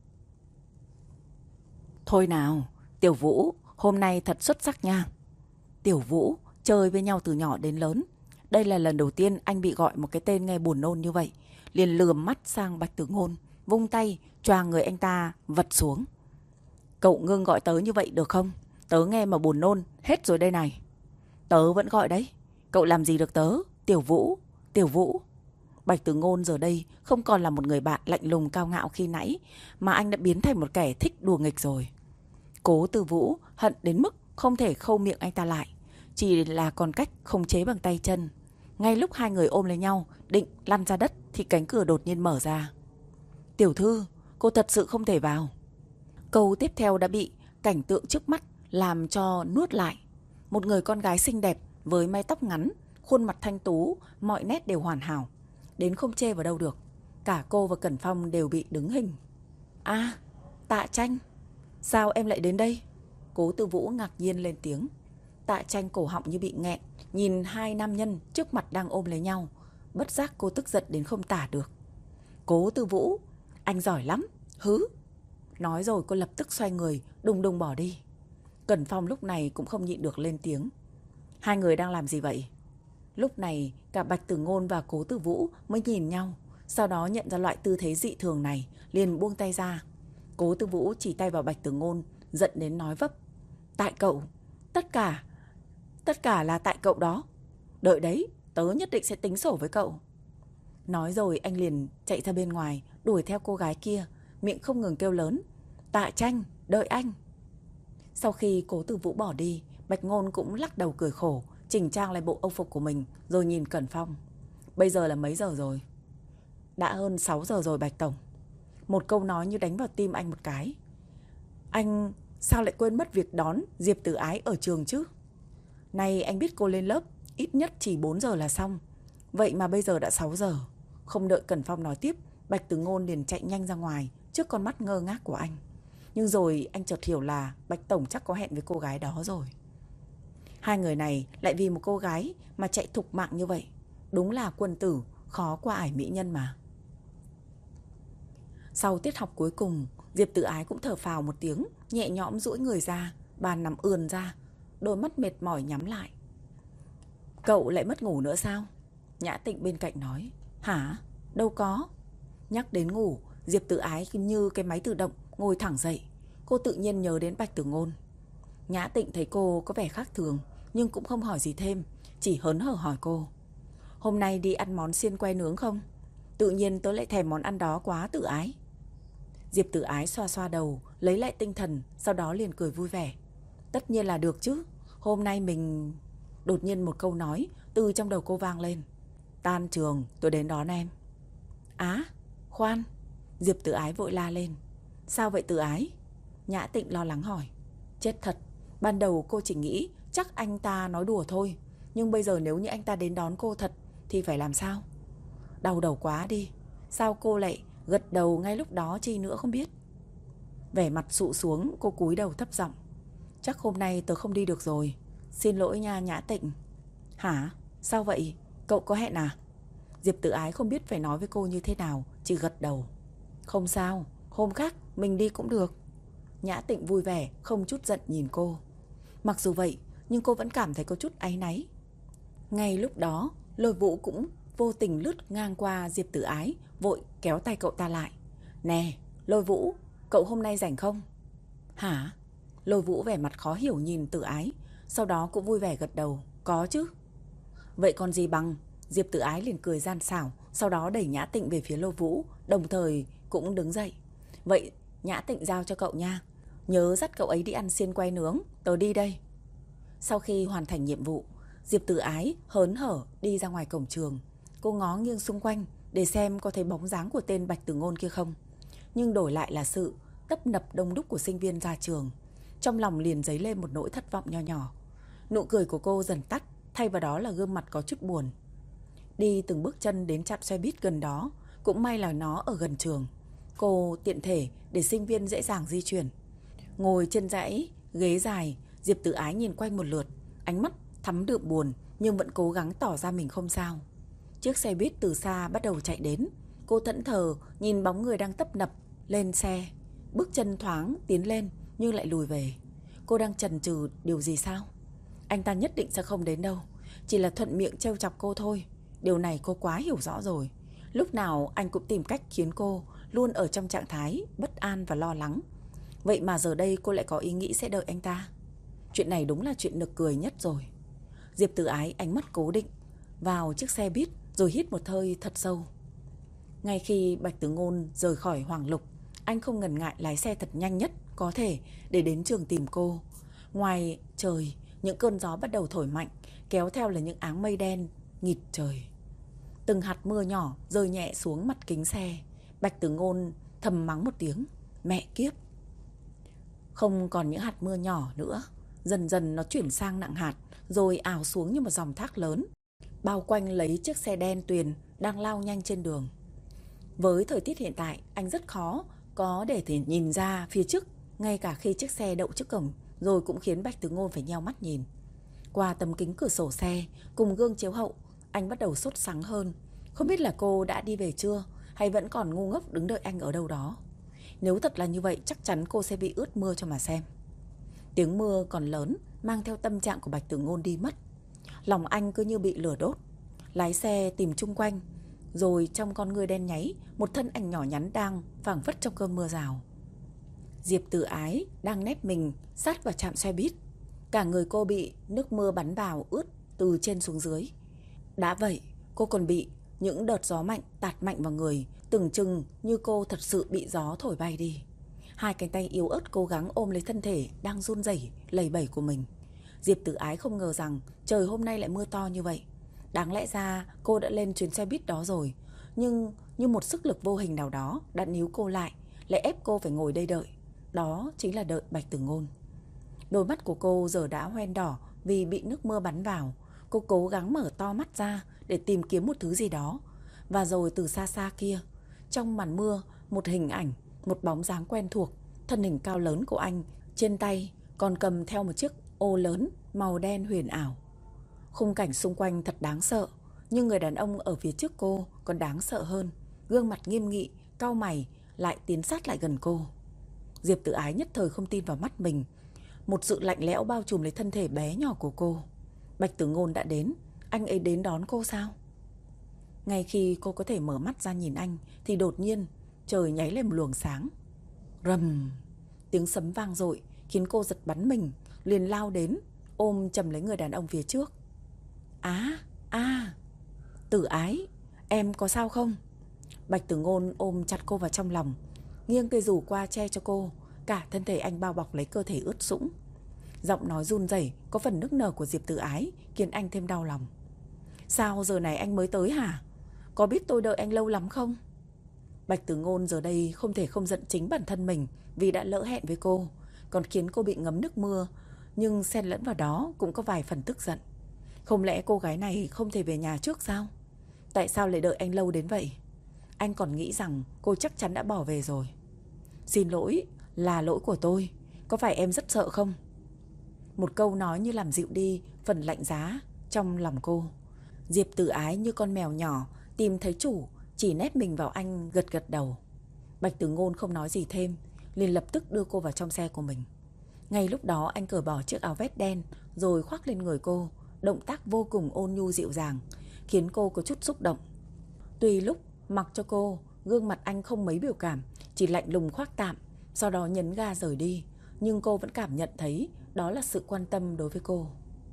Speaker 1: Thôi nào, Tiểu Vũ, hôm nay thật xuất sắc nha. Tiểu Vũ chơi với nhau từ nhỏ đến lớn, đây là lần đầu tiên anh bị gọi một cái tên nghe buồn nôn như vậy. Liền lườm mắt sang Bạch Tử Ngôn, vung tay choàng người anh ta vật xuống. Cậu ngưng gọi tớ như vậy được không? Tớ nghe mà buồn nôn hết rồi đây này. Tớ vẫn gọi đấy, cậu làm gì được tớ? Tiểu Vũ, Tiểu Vũ. Bạch Tử Ngôn giờ đây không còn là một người bạn lạnh lùng cao ngạo khi nãy, mà anh đã biến thành một kẻ thích đùa nghịch rồi. Cố Tư Vũ hận đến mức không thể khâu miệng anh ta lại, chỉ là còn cách khống chế bằng tay chân. Ngay lúc hai người ôm lấy nhau định lăn ra đất thì cánh cửa đột nhiên mở ra. Tiểu thư, cô thật sự không thể vào. Câu tiếp theo đã bị cảnh tượng trước mắt làm cho nuốt lại. Một người con gái xinh đẹp với mái tóc ngắn, khuôn mặt thanh tú, mọi nét đều hoàn hảo, đến không chê vào đâu được. Cả cô và Cẩn Phong đều bị đứng hình. À, Tạ Tranh, sao em lại đến đây? Cố Tư Vũ ngạc nhiên lên tiếng. Tạ Tranh cổ họng như bị nghẹn, nhìn hai nam nhân trước mặt đang ôm lấy nhau. Bất giác cô tức giận đến không tả được. Cố Tư Vũ, anh giỏi lắm, hứ. Nói rồi cô lập tức xoay người, đùng đùng bỏ đi. Cẩn Phong lúc này cũng không nhịn được lên tiếng. Hai người đang làm gì vậy? Lúc này cả Bạch Tử Ngôn và Cố Tư Vũ mới nhìn nhau, sau đó nhận ra loại tư thế dị thường này, liền buông tay ra. Cố Tư Vũ chỉ tay vào Bạch Tử Ngôn, giận đến nói vấp. Tại cậu, tất cả, tất cả là tại cậu đó. Đợi đấy, tớ nhất định sẽ tính sổ với cậu. Nói rồi anh liền chạy ra bên ngoài, đuổi theo cô gái kia, miệng không ngừng kêu lớn. Tạ Tranh, đợi anh. Sau khi Cố Tư Vũ bỏ đi, Bạch Ngôn cũng lắc đầu cười khổ, chỉnh trang lại bộ âu phục của mình, rồi nhìn Cẩn Phong. Bây giờ là mấy giờ rồi? Đã hơn sáu giờ rồi Bạch Tổng. Một câu nói như đánh vào tim anh một cái. Anh sao lại quên mất việc đón Diệp Tử Ái ở trường chứ? Nay anh biết cô lên lớp ít nhất chỉ bốn giờ là xong, vậy mà bây giờ đã sáu giờ. Không đợi Cẩn Phong nói tiếp, Bạch Tử Ngôn liền chạy nhanh ra ngoài trước con mắt ngơ ngác của anh. Nhưng rồi anh chợt hiểu là Bạch Tổng chắc có hẹn với cô gái đó rồi. Hai người này lại vì một cô gái mà chạy thục mạng như vậy. Đúng là quân tử khó qua ải mỹ nhân mà. Sau tiết học cuối cùng, Diệp Tử Ái cũng thở phào một tiếng, nhẹ nhõm duỗi người ra, bàn nằm ườn ra, đôi mắt mệt mỏi nhắm lại. Cậu lại mất ngủ nữa sao? Nhã Tịnh bên cạnh nói. Hả? Đâu có. Nhắc đến ngủ, Diệp Tử Ái như cái máy tự động ngồi thẳng dậy. Cô tự nhiên nhớ đến Bạch Tử Ngôn. Nhã Tịnh thấy cô có vẻ khác thường, nhưng cũng không hỏi gì thêm, chỉ hớn hở hỏi cô. Hôm nay đi ăn món xiên que nướng không? Tự nhiên tớ lại thèm món ăn đó quá Tử Ái. Diệp Tử Ái xoa xoa đầu, lấy lại tinh thần, sau đó liền cười vui vẻ. Tất nhiên là được chứ. Hôm nay mình... Đột nhiên một câu nói từ trong đầu cô vang lên. Tan trường tôi đến đón em. Á, khoan. Diệp Tử Ái vội la lên. Sao vậy Tử Ái? Nhã Tịnh lo lắng hỏi. Chết thật, ban đầu cô chỉ nghĩ chắc anh ta nói đùa thôi, nhưng bây giờ nếu như anh ta đến đón cô thật thì phải làm sao? Đau đầu quá đi. Sao cô lại gật đầu ngay lúc đó chi nữa không biết? Vẻ mặt sụ xuống, cô cúi đầu thấp giọng. Chắc hôm nay tớ không đi được rồi. Xin lỗi nha Nhã Tịnh. Hả? Sao vậy? Cậu có hẹn à? Diệp Tử Ái không biết phải nói với cô như thế nào, chỉ gật đầu. Không sao, hôm khác mình đi cũng được. Nhã Tịnh vui vẻ, không chút giận nhìn cô. Mặc dù vậy, nhưng cô vẫn cảm thấy có chút áy náy. Ngay lúc đó, Lôi Vũ cũng vô tình lướt ngang qua Diệp Tử Ái, vội kéo tay cậu ta lại. Nè, Lôi Vũ, cậu hôm nay rảnh không? Hả? Lôi Vũ vẻ mặt khó hiểu nhìn Tử Ái, sau đó cũng vui vẻ gật đầu. Có chứ. Vậy còn gì bằng? Diệp Tử Ái liền cười gian xảo, sau đó đẩy Nhã Tịnh về phía Lôi Vũ, đồng thời cũng đứng dậy. Vậy Nhã Tịnh giao cho cậu nha. Nhớ dắt cậu ấy đi ăn xiên que nướng, tớ đi đây. Sau khi hoàn thành nhiệm vụ, Diệp Tử Ái hớn hở đi ra ngoài cổng trường. Cô ngó nghiêng xung quanh để xem có thấy bóng dáng của tên Bạch Tử Ngôn kia không. Nhưng đổi lại là sự tấp nập đông đúc của sinh viên ra trường. Trong lòng liền dấy lên một nỗi thất vọng nho nhỏ. Nụ cười của cô dần tắt, thay vào đó là gương mặt có chút buồn. Đi từng bước chân đến trạm xe buýt gần đó, cũng may là nó ở gần trường. Cô tiện thể để sinh viên dễ dàng di chuyển. Ngồi trên dãy ghế dài, Diệp Tử Ái nhìn quanh một lượt, ánh mắt thắm đượm buồn nhưng vẫn cố gắng tỏ ra mình không sao. Chiếc xe buýt từ xa bắt đầu chạy đến. Cô thẫn thờ nhìn bóng người đang tấp nập lên xe, bước chân thoáng tiến lên nhưng lại lùi về. Cô đang chần chừ điều gì sao? Anh ta nhất định sẽ không đến đâu, chỉ là thuận miệng trêu chọc cô thôi. Điều này cô quá hiểu rõ rồi. Lúc nào anh cũng tìm cách khiến cô luôn ở trong trạng thái bất an và lo lắng. Vậy mà giờ đây cô lại có ý nghĩ sẽ đợi anh ta. Chuyện này đúng là chuyện nực cười nhất rồi. Diệp Tử Ái ánh mắt cố định vào chiếc xe buýt rồi hít một hơi thật sâu. Ngay khi Bạch Tử Ngôn rời khỏi Hoàng Lục, anh không ngần ngại lái xe thật nhanh nhất có thể để đến trường tìm cô. Ngoài trời, những cơn gió bắt đầu thổi mạnh, kéo theo là những áng mây đen nghịt trời. Từng hạt mưa nhỏ rơi nhẹ xuống mặt kính xe. Bạch Tử Ngôn thầm mắng một tiếng. Mẹ kiếp. Không còn những hạt mưa nhỏ nữa, dần dần nó chuyển sang nặng hạt, rồi ào xuống như một dòng thác lớn, bao quanh lấy chiếc xe đen tuyền đang lao nhanh trên đường. Với thời tiết hiện tại, anh rất khó có để thể nhìn ra phía trước, ngay cả khi chiếc xe đậu trước cổng, rồi cũng khiến Bạch Tử Ngôn phải nheo mắt nhìn. Qua tấm kính cửa sổ xe cùng gương chiếu hậu, anh bắt đầu sốt sắng hơn. Không biết là cô đã đi về chưa, hay vẫn còn ngu ngốc đứng đợi anh ở đâu đó. Nếu thật là như vậy, chắc chắn cô sẽ bị ướt mưa cho mà xem. Tiếng mưa còn lớn, mang theo tâm trạng của Bạch Tử Ngôn đi mất. Lòng anh cứ như bị lửa đốt. Lái xe tìm chung quanh, rồi trong con ngươi đen nháy, một thân ảnh nhỏ nhắn đang phảng phất trong cơn mưa rào. Diệp Tử Ái đang nép mình sát vào trạm xe buýt. Cả người cô bị nước mưa bắn vào, ướt từ trên xuống dưới. Đã vậy, cô còn bị những đợt gió mạnh tạt mạnh vào người, tưởng chừng như cô thật sự bị gió thổi bay đi. Hai cánh tay yếu ớt cố gắng ôm lấy thân thể đang run rẩy lầy bẩy của mình. Diệp Tử Ái không ngờ rằng trời hôm nay lại mưa to như vậy. Đáng lẽ ra cô đã lên chuyến xe buýt đó rồi, nhưng như một sức lực vô hình nào đó đã níu cô lại, lại ép cô phải ngồi đây đợi. Đó chính là đợi Bạch Tử Ngôn. Đôi mắt của cô giờ đã hoen đỏ vì bị nước mưa bắn vào. Cô cố gắng mở to mắt ra để tìm kiếm một thứ gì đó. Và rồi từ xa xa kia, trong màn mưa, một hình ảnh, một bóng dáng quen thuộc. Thân hình cao lớn của anh, trên tay còn cầm theo một chiếc ô lớn màu đen huyền ảo. Khung cảnh xung quanh thật đáng sợ, nhưng người đàn ông ở phía trước cô còn đáng sợ hơn. Gương mặt nghiêm nghị, cau mày lại tiến sát lại gần cô. Diệp Tử Ái nhất thời không tin vào mắt mình. Một sự lạnh lẽo bao trùm lấy thân thể bé nhỏ của cô. Bạch Tử Ngôn đã đến. Anh ấy đến đón cô sao? Ngay khi cô có thể mở mắt ra nhìn anh thì đột nhiên trời nháy lên một luồng sáng. Rầm, tiếng sấm vang dội khiến cô giật bắn mình, liền lao đến ôm chầm lấy người đàn ông phía trước. Á, a, Tử Ái, em có sao không? Bạch Tử Ngôn ôm chặt cô vào trong lòng, nghiêng cây dù qua che cho cô. Cả thân thể anh bao bọc lấy cơ thể ướt sũng. Giọng nói run rẩy có phần nức nở của Diệp Tử Ái khiến anh thêm đau lòng. Sao giờ này anh mới tới hả? Có biết tôi đợi anh lâu lắm không? Bạch Tử Ngôn giờ đây không thể không giận chính bản thân mình vì đã lỡ hẹn với cô, còn khiến cô bị ngấm nước mưa. Nhưng xen lẫn vào đó cũng có vài phần tức giận. Không lẽ cô gái này không thể về nhà trước sao? Tại sao lại đợi anh lâu đến vậy? Anh còn nghĩ rằng cô chắc chắn đã bỏ về rồi. Xin lỗi, là lỗi của tôi. Có phải em rất sợ không? Một câu nói như làm dịu đi phần lạnh giá trong lòng cô. Diệp Tử Ái như con mèo nhỏ tìm thấy chủ, chỉ nép mình vào anh gật gật đầu. Bạch Tử Ngôn không nói gì thêm, liền lập tức đưa cô vào trong xe của mình. Ngay lúc đó anh cởi bỏ chiếc áo vest đen rồi khoác lên người cô, động tác vô cùng ôn nhu dịu dàng, khiến cô có chút xúc động. Tuy lúc mặc cho cô, gương mặt anh không mấy biểu cảm, chỉ lạnh lùng khoác tạm, sau đó nhấn ga rời đi, nhưng cô vẫn cảm nhận thấy đó là sự quan tâm đối với cô.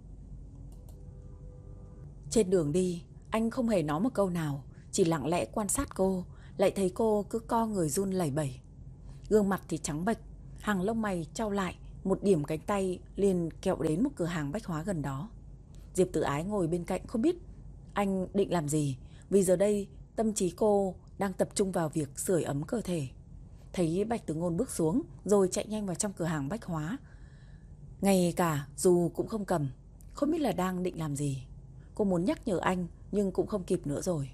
Speaker 1: Trên đường đi, anh không hề nói một câu nào, chỉ lặng lẽ quan sát cô, lại thấy cô cứ co người run lẩy bẩy. Gương mặt thì trắng bệch, hàng lông mày chau lại, một điểm cánh tay liền kẹo đến một cửa hàng bách hóa gần đó. Diệp Tử Ái ngồi bên cạnh không biết anh định làm gì, vì giờ đây tâm trí cô đang tập trung vào việc sưởi ấm cơ thể. Thấy Bạch Tử Ngôn bước xuống rồi chạy nhanh vào trong cửa hàng bách hóa, ngay cả dù cũng không cầm, không biết là đang định làm gì. Cô muốn nhắc nhở anh nhưng cũng không kịp nữa rồi.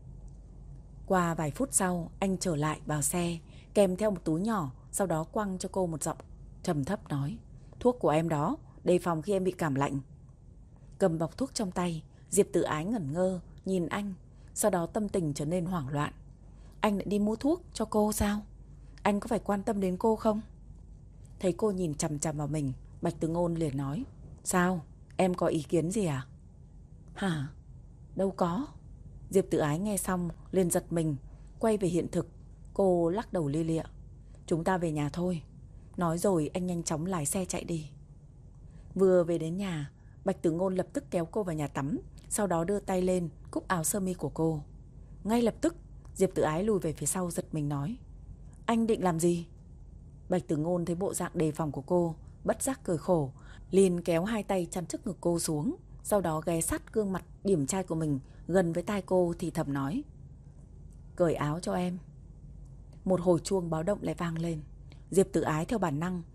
Speaker 1: Qua vài phút sau, anh trở lại vào xe, kèm theo một túi nhỏ, sau đó quăng cho cô một giọng trầm thấp nói: thuốc của em đó, đề phòng khi em bị cảm lạnh. Cầm bọc thuốc trong tay, Diệp Tử Ái ngẩn ngơ nhìn anh, sau đó tâm tình trở nên hoảng loạn. Anh lại đi mua thuốc cho cô sao? Anh có phải quan tâm đến cô không? Thấy cô nhìn chằm chằm vào mình, Bạch Tử Ngôn liền nói: sao? Em có ý kiến gì à? Hả? Đâu có. Diệp Tử Ái nghe xong liền giật mình, quay về hiện thực. Cô lắc đầu lia lịa: chúng ta về nhà thôi. Nói rồi anh nhanh chóng lái xe chạy đi. Vừa về đến nhà, Bạch Tử Ngôn lập tức kéo cô vào nhà tắm, sau đó đưa tay lên cúc áo sơ mi của cô. Ngay lập tức Diệp Tử Ái lùi về phía sau giật mình nói: anh định làm gì? Bạch Tử Ngôn thấy bộ dạng đề phòng của cô, bất giác cười khổ, liền kéo hai tay chắn trước ngực cô xuống, sau đó ghé sát gương mặt điển trai của mình gần với tai cô thì thầm nói: cởi áo cho em. Một hồi chuông báo động lại vang lên. Diệp Tử Ái theo bản năng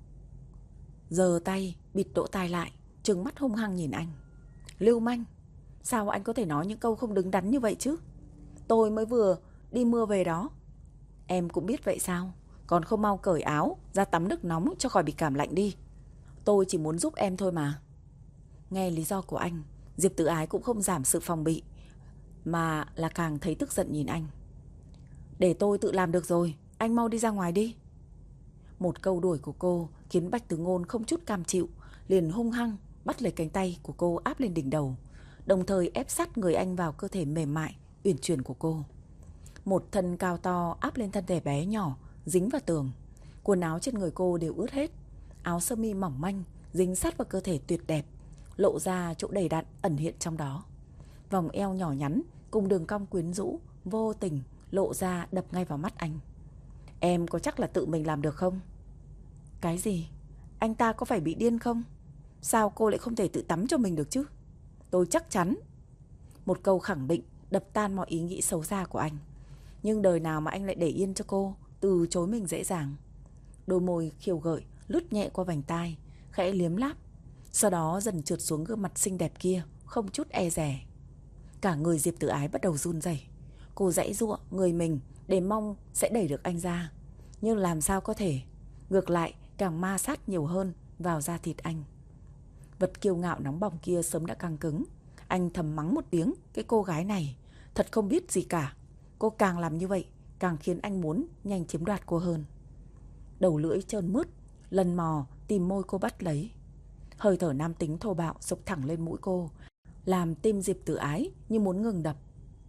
Speaker 1: giơ tay bịt lỗ tai lại, trừng mắt hung hăng nhìn anh. Lưu manh, sao anh có thể nói những câu không đứng đắn như vậy chứ? Tôi mới vừa đi mưa về đó. Em cũng biết vậy sao? Còn không mau cởi áo ra tắm nước nóng cho khỏi bị cảm lạnh đi. Tôi chỉ muốn giúp em thôi mà. Nghe lý do của anh, Diệp Tử Ái cũng không giảm sự phòng bị, mà là càng thấy tức giận nhìn anh. Để tôi tự làm được rồi, anh mau đi ra ngoài đi. Một câu đuổi của cô khiến Bạch Tử Ngôn không chút cam chịu, liền hung hăng bắt lấy cánh tay của cô áp lên đỉnh đầu, đồng thời ép sát người anh vào cơ thể mềm mại uyển chuyển của cô. Một thân cao to áp lên thân thể bé nhỏ, dính vào tường. Quần áo trên người cô đều ướt hết. Áo sơ mi mỏng manh dính sát vào cơ thể tuyệt đẹp, lộ ra chỗ đầy đặn ẩn hiện trong đó. Vòng eo nhỏ nhắn cùng đường cong quyến rũ vô tình lộ ra đập ngay vào mắt anh. Em có chắc là tự mình làm được không? Cái gì? Anh ta có phải bị điên không? Sao cô lại không thể tự tắm cho mình được chứ? Tôi chắc chắn. Một câu khẳng định đập tan mọi ý nghĩ xấu xa của anh. Nhưng đời nào mà anh lại để yên cho cô từ chối mình dễ dàng. Đôi môi khiêu gợi lướt nhẹ qua vành tai, khẽ liếm láp, sau đó dần trượt xuống gương mặt xinh đẹp kia, không chút e dè. Cả người Diệp Tử Ái bắt đầu run rẩy. Cô giãy giụa người mình để mong sẽ đẩy được anh ra, nhưng làm sao có thể. Ngược lại càng ma sát nhiều hơn vào da thịt anh. Vật kiêu ngạo nóng bỏng kia sớm đã căng cứng. Anh thầm mắng một tiếng, cái cô gái này thật không biết gì cả. Cô càng làm như vậy càng khiến anh muốn nhanh chiếm đoạt cô hơn. đầu lưỡi trơn mướt, lần mò tìm môi cô bắt lấy. Hơi thở nam tính thô bạo xộc thẳng lên mũi cô, làm tim Diệp Tử Ái như muốn ngừng đập.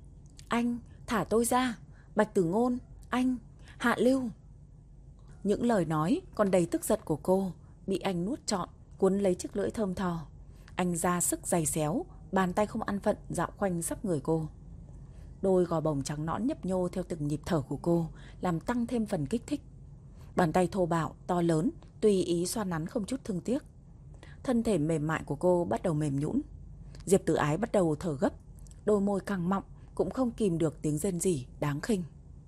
Speaker 1: Anh, thả tôi ra, Bạch Tử Ngôn, anh, hạ lưu. Những lời nói còn đầy tức giận của cô bị anh nuốt trọn, cuốn lấy chiếc lưỡi thơm tho. Anh ra sức giày xéo, bàn tay không ăn phận dạo quanh khắp người cô. Đôi gò bồng trắng nõn nhấp nhô theo từng nhịp thở của cô, làm tăng thêm phần kích thích. Bàn tay thô bạo, to lớn, tùy ý xoa nắn không chút thương tiếc. Thân thể mềm mại của cô bắt đầu mềm nhũn. Diệp Tử Ái bắt đầu thở gấp, đôi môi căng mọng, cũng không kìm được tiếng rên rỉ đáng khinh.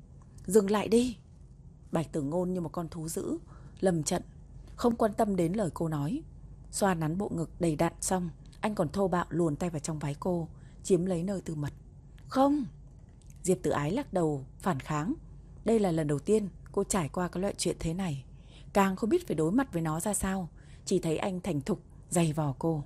Speaker 1: Dừng lại đi. Bạch Tử Ngôn như một con thú dữ, lầm trận, không quan tâm đến lời cô nói. Xoa nắn bộ ngực đầy đặn xong, anh còn thô bạo luồn tay vào trong váy cô, chiếm lấy nơi tư mật. Không. Diệp Tử Ái lắc đầu phản kháng. Đây là lần đầu tiên cô trải qua cái loại chuyện thế này, càng không biết phải đối mặt với nó ra sao. Chỉ thấy anh thành thục giày vò cô.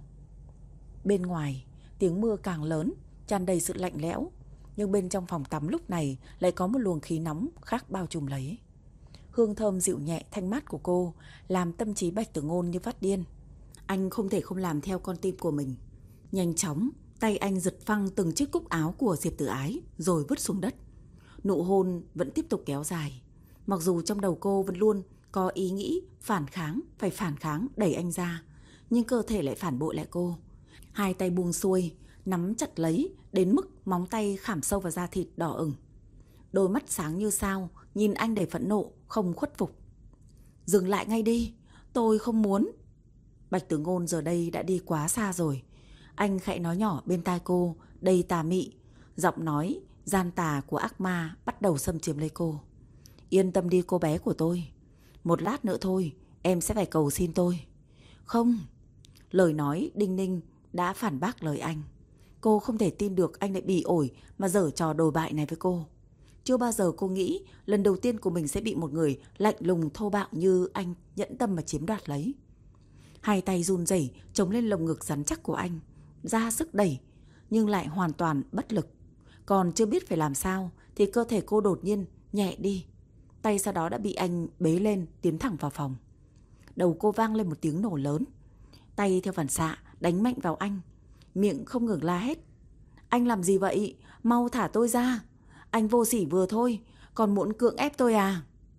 Speaker 1: Bên ngoài tiếng mưa càng lớn, tràn đầy sự lạnh lẽo, nhưng bên trong phòng tắm lúc này lại có một luồng khí nóng khác bao trùm lấy. Hương thơm dịu nhẹ thanh mát của cô làm tâm trí Bạch Tử Ngôn như phát điên. Anh không thể không làm theo con tim của mình. Nhanh chóng, tay anh giật phăng từng chiếc cúc áo của Diệp Tử Ái rồi vứt xuống đất. Nụ hôn vẫn tiếp tục kéo dài. Mặc dù trong đầu cô vẫn luôn có ý nghĩ phản kháng, phải phản kháng đẩy anh ra, nhưng cơ thể lại phản bội lại cô. Hai tay buông xuôi, nắm chặt lấy đến mức móng tay khảm sâu vào da thịt đỏ ửng. Đôi mắt sáng như sao nhìn anh đầy phẫn nộ, không khuất phục. Dừng lại ngay đi, tôi không muốn. Bạch Tử Ngôn giờ đây đã đi quá xa rồi. Anh khẽ nói nhỏ bên tai cô, đầy tà mị. Giọng nói gian tà của ác ma bắt đầu xâm chiếm lấy cô. Yên tâm đi cô bé của tôi, một lát nữa thôi em sẽ phải cầu xin tôi. Không. Lời nói đinh ninh đã phản bác lời anh. Cô không thể tin được anh lại bỉ ổi mà giở trò đồi bại này với cô. Chưa bao giờ cô nghĩ lần đầu tiên của mình sẽ bị một người lạnh lùng thô bạo như anh nhẫn tâm mà chiếm đoạt lấy. Hai tay run rẩy chống lên lồng ngực rắn chắc của anh, ra sức đẩy nhưng lại hoàn toàn bất lực. Còn chưa biết phải làm sao thì cơ thể cô đột nhiên nhẹ đi. Tay sau đó đã bị anh bế lên tiến thẳng vào phòng. Đầu cô vang lên một tiếng nổ lớn. Tay theo phản xạ đánh mạnh vào anh, miệng không ngừng la hét. Anh làm gì vậy? Mau thả tôi ra. Anh vô sỉ vừa thôi, còn muốn cưỡng ép tôi à?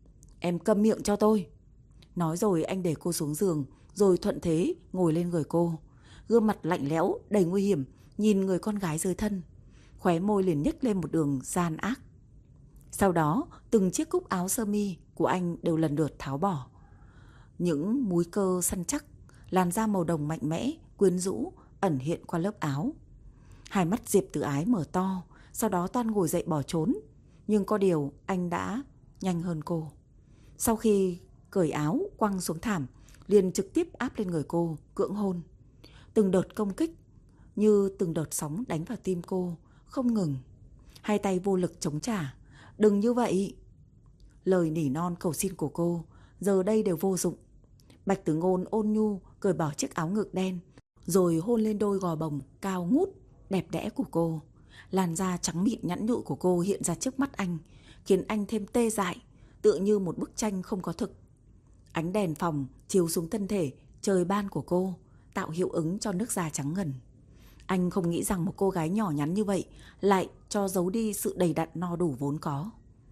Speaker 1: Em câm miệng cho tôi. Nói rồi anh để cô xuống giường, rồi thuận thế ngồi lên người cô. Gương mặt lạnh lẽo đầy nguy hiểm nhìn người con gái dưới thân, khóe môi liền nhếch lên một đường gian ác. Sau đó từng chiếc cúc áo sơ mi của anh đều lần lượt tháo bỏ. Những múi cơ săn chắc, làn da màu đồng mạnh mẽ, quyến rũ ẩn hiện qua lớp áo. Hai mắt Diệp Tử Ái mở to, sau đó toan ngồi dậy bỏ trốn. Nhưng có điều anh đã nhanh hơn cô. Sau khi cởi áo quăng xuống thảm, liền trực tiếp áp lên người cô, cưỡng hôn. Từng đợt công kích như từng đợt sóng đánh vào tim cô, không ngừng. Hai tay vô lực chống trả. Đừng như vậy. Lời nỉ non cầu xin của cô giờ đây đều vô dụng. Bạch Tử Ngôn ôn nhu cởi bỏ chiếc áo ngực đen, rồi hôn lên đôi gò bồng cao ngút đẹp đẽ của cô. Làn da trắng mịn nhẵn nhụi của cô hiện ra trước mắt anh, khiến anh thêm tê dại, tựa như một bức tranh không có thực. Ánh đèn phòng chiếu xuống thân thể trời ban của cô, tạo hiệu ứng cho nước da trắng ngần. Anh không nghĩ rằng một cô gái nhỏ nhắn như vậy lại cho giấu đi sự đầy đặn no đủ vốn có.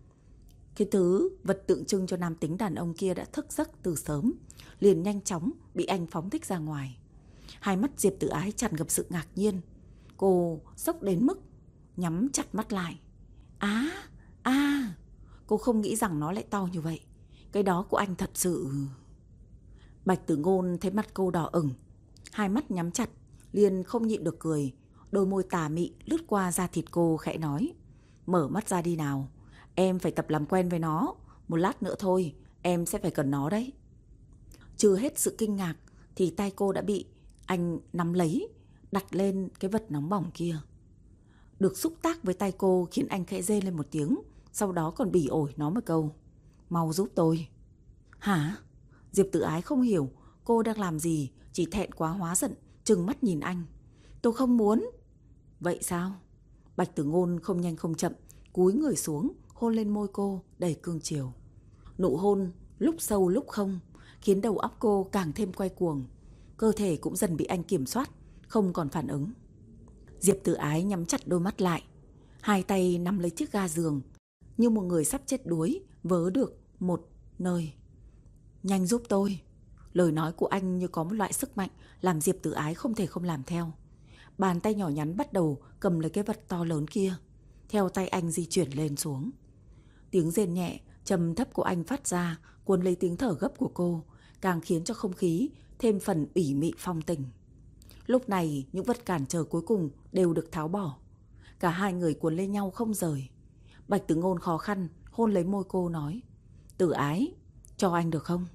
Speaker 1: Cái thứ vật tượng trưng cho nam tính đàn ông kia đã thức giấc từ sớm, liền nhanh chóng bị anh phóng thích ra ngoài. Hai mắt Diệp Tử Ái tràn ngập sự ngạc nhiên. Cô sốc đến mức nhắm chặt mắt lại. Á, à, cô không nghĩ rằng nó lại to như vậy. Cái đó của anh thật sự... Bạch Tử Ngôn thấy mặt cô đỏ ửng, hai mắt nhắm chặt, liền không nhịn được cười. Đôi môi tà mị lướt qua da thịt cô khẽ nói. Mở mắt ra đi nào, em phải tập làm quen với nó. Một lát nữa thôi, em sẽ phải cần nó đấy. Chưa hết sự kinh ngạc thì tay cô đã bị anh nắm lấy, đặt lên cái vật nóng bỏng kia. Được xúc tác với tay cô khiến anh khẽ rên lên một tiếng, sau đó còn bỉ ổi nói một câu. Mau giúp tôi. Hả? Diệp Tử Ái không hiểu cô đang làm gì, chỉ thẹn quá hóa giận, trừng mắt nhìn anh. Tôi không muốn. Vậy sao? Bạch Tử Ngôn không nhanh không chậm cúi người xuống, hôn lên môi cô đầy cương chiều. Nụ hôn lúc sâu lúc không, khiến đầu óc cô càng thêm quay cuồng. Cơ thể cũng dần bị anh kiểm soát, không còn phản ứng. Diệp Tử Ái nhắm chặt đôi mắt lại, hai tay nắm lấy chiếc ga giường, như một người sắp chết đuối, vớ được một nơi. Nhanh giúp tôi. Lời nói của anh như có một loại sức mạnh làm Diệp Tử Ái không thể không làm theo. Bàn tay nhỏ nhắn bắt đầu cầm lấy cái vật to lớn kia, theo tay anh di chuyển lên xuống. Tiếng rên nhẹ, trầm thấp của anh phát ra, cuốn lấy tiếng thở gấp của cô, càng khiến cho không khí thêm phần ủy mị phong tình. Lúc này, những vật cản trở cuối cùng đều được tháo bỏ. Cả hai người cuốn lên nhau không rời. Bạch Tử Ngôn khó khăn hôn lấy môi cô nói: Tử Ái, cho anh được không?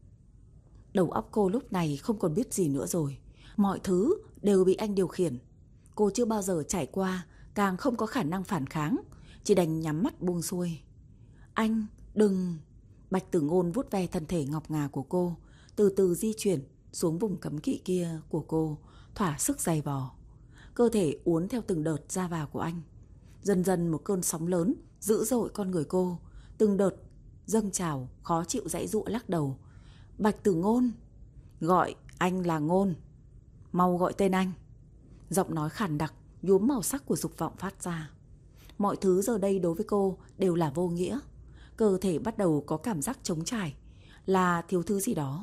Speaker 1: Đầu óc cô lúc này không còn biết gì nữa rồi. Mọi thứ đều bị anh điều khiển. Cô chưa bao giờ trải qua, càng không có khả năng phản kháng, chỉ đành nhắm mắt buông xuôi. Anh, đừng... Bạch Tử Ngôn vuốt ve thân thể ngọc ngà của cô, từ từ di chuyển xuống vùng cấm kỵ kia của cô, thỏa sức giày vò. Cơ thể uốn theo từng đợt ra vào của anh. Dần dần một cơn sóng lớn dữ dội con người cô, từng đợt dâng trào, khó chịu giãy giụa lắc đầu. Bạch Tử Ngôn, gọi anh là Ngôn, mau gọi tên anh. Giọng nói khàn đặc, nhuốm màu sắc của dục vọng phát ra. Mọi thứ giờ đây đối với cô đều là vô nghĩa. Cơ thể bắt đầu có cảm giác trống trải, là thiếu thứ gì đó.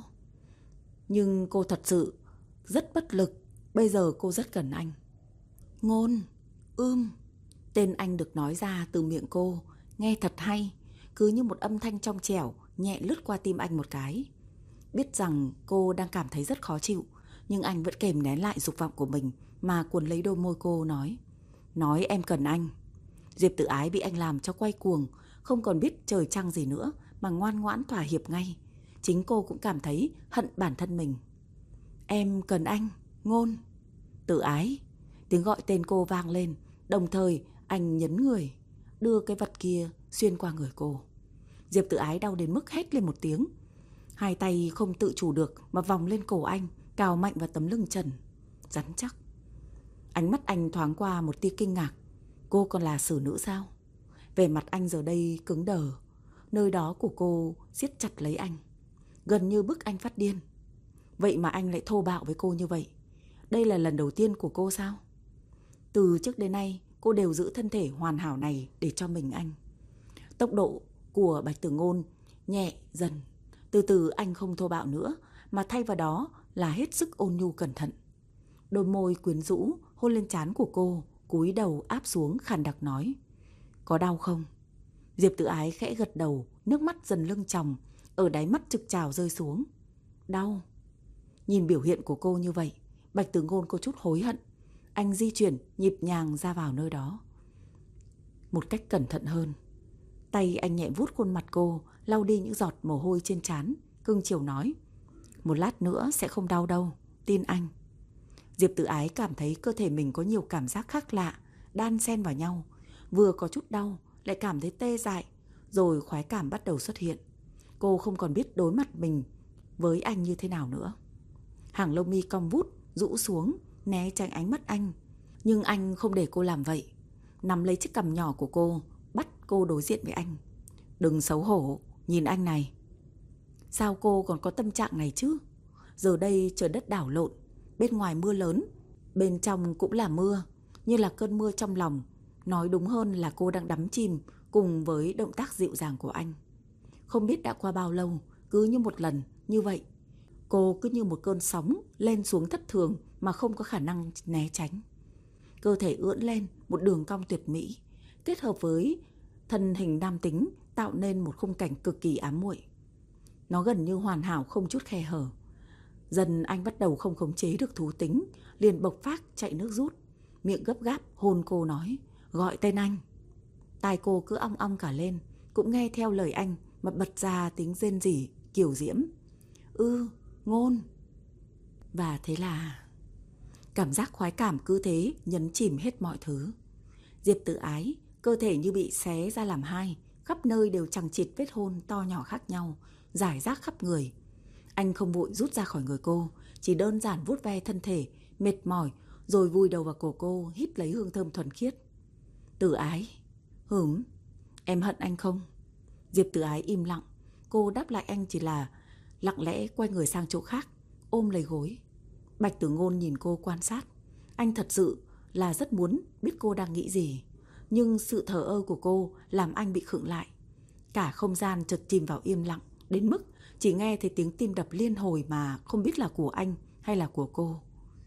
Speaker 1: Nhưng cô thật sự rất bất lực. Bây giờ cô rất cần anh. Ngôn, ưm. Tên anh được nói ra từ miệng cô, nghe thật hay, cứ như một âm thanh trong trẻo nhẹ lướt qua tim anh một cái. Biết rằng cô đang cảm thấy rất khó chịu, nhưng anh vẫn kềm nén lại dục vọng của mình mà cuốn lấy đôi môi cô nói: Nói em cần anh. Diệp Tử Ái bị anh làm cho quay cuồng, không còn biết trời trăng gì nữa mà ngoan ngoãn thỏa hiệp ngay. Chính cô cũng cảm thấy hận bản thân mình. Em cần anh, Ngôn. Tử Ái. Tiếng gọi tên cô vang lên, đồng thời anh nhấn người, đưa cái vật kia xuyên qua người cô. Diệp Tử Ái đau đến mức hét lên một tiếng. Hai tay không tự chủ được mà vòng lên cổ anh, cào mạnh vào tấm lưng trần rắn chắc. Ánh mắt anh thoáng qua một tia kinh ngạc. Cô còn là xử nữ sao? Vẻ mặt anh giờ đây cứng đờ. Nơi đó của cô siết chặt lấy anh, gần như bức anh phát điên. Vậy mà anh lại thô bạo với cô như vậy. Đây là lần đầu tiên của cô sao? Từ trước đến nay cô đều giữ thân thể hoàn hảo này để cho mình anh. Tốc độ của Bạch Tử Ngôn nhẹ dần. Từ từ anh không thô bạo nữa, mà thay vào đó là hết sức ôn nhu cẩn thận. Đôi môi quyến rũ hôn lên trán của cô, cúi đầu áp xuống khàn đặc nói: Có đau không? Diệp Tử Ái khẽ gật đầu, nước mắt dần lưng tròng, ở đáy mắt trực trào rơi xuống. Đau. Nhìn biểu hiện của cô như vậy, Bạch Tử Ngôn có chút hối hận. Anh di chuyển nhịp nhàng ra vào nơi đó, một cách cẩn thận hơn. Tay anh nhẹ vuốt khuôn mặt cô, lau đi những giọt mồ hôi trên trán, cưng chiều nói: Một lát nữa sẽ không đau đâu, tin anh. Diệp Tử Ái cảm thấy cơ thể mình có nhiều cảm giác khác lạ, đan xen vào nhau. Vừa có chút đau, lại cảm thấy tê dại, rồi khoái cảm bắt đầu xuất hiện. Cô không còn biết đối mặt mình với anh như thế nào nữa. Hàng lông mi cong vút, rũ xuống, né tránh ánh mắt anh. Nhưng anh không để cô làm vậy. Nắm lấy chiếc cằm nhỏ của cô, bắt cô đối diện với anh. Đừng xấu hổ, nhìn anh này. Sao cô còn có tâm trạng này chứ? Giờ đây trời đất đảo lộn, bên ngoài mưa lớn, bên trong cũng là mưa, như là cơn mưa trong lòng. Nói đúng hơn là cô đang đắm chìm cùng với động tác dịu dàng của anh. Không biết đã qua bao lâu, cứ như một lần như vậy, cô cứ như một cơn sóng lên xuống thất thường mà không có khả năng né tránh. Cơ thể ưỡn lên một đường cong tuyệt mỹ, kết hợp với thân hình nam tính tạo nên một khung cảnh cực kỳ ám muội. Nó gần như hoàn hảo không chút khe hở. Dần anh bắt đầu không khống chế được thú tính, liền bộc phát chạy nước rút, miệng gấp gáp hôn cô nói: Gọi tên anh. Tai cô cứ ong ong cả lên, cũng nghe theo lời anh mà bật ra tiếng rên rỉ kiều diễm: Ư, Ngôn. Và thế là cảm giác khoái cảm cứ thế nhấn chìm hết mọi thứ. Diệp Tử Ái, cơ thể như bị xé ra làm hai, khắp nơi đều chằng chịt vết hôn to nhỏ khác nhau, rải rác khắp người. Anh không vội rút ra khỏi người cô, chỉ đơn giản vuốt ve thân thể, mệt mỏi, rồi vùi đầu vào cổ cô, hít lấy hương thơm thuần khiết. Tử Ái, hửm, em hận anh không? Diệp Tử Ái im lặng, Cô đáp lại anh chỉ là lặng lẽ quay người sang chỗ khác, ôm lấy gối. Bạch Tử Ngôn nhìn cô quan sát. Anh thật sự là rất muốn biết cô đang nghĩ gì, nhưng sự thờ ơ của cô làm anh bị khựng lại. Cả không gian chợt chìm vào im lặng, đến mức chỉ nghe thấy tiếng tim đập liên hồi mà không biết là của anh hay là của cô.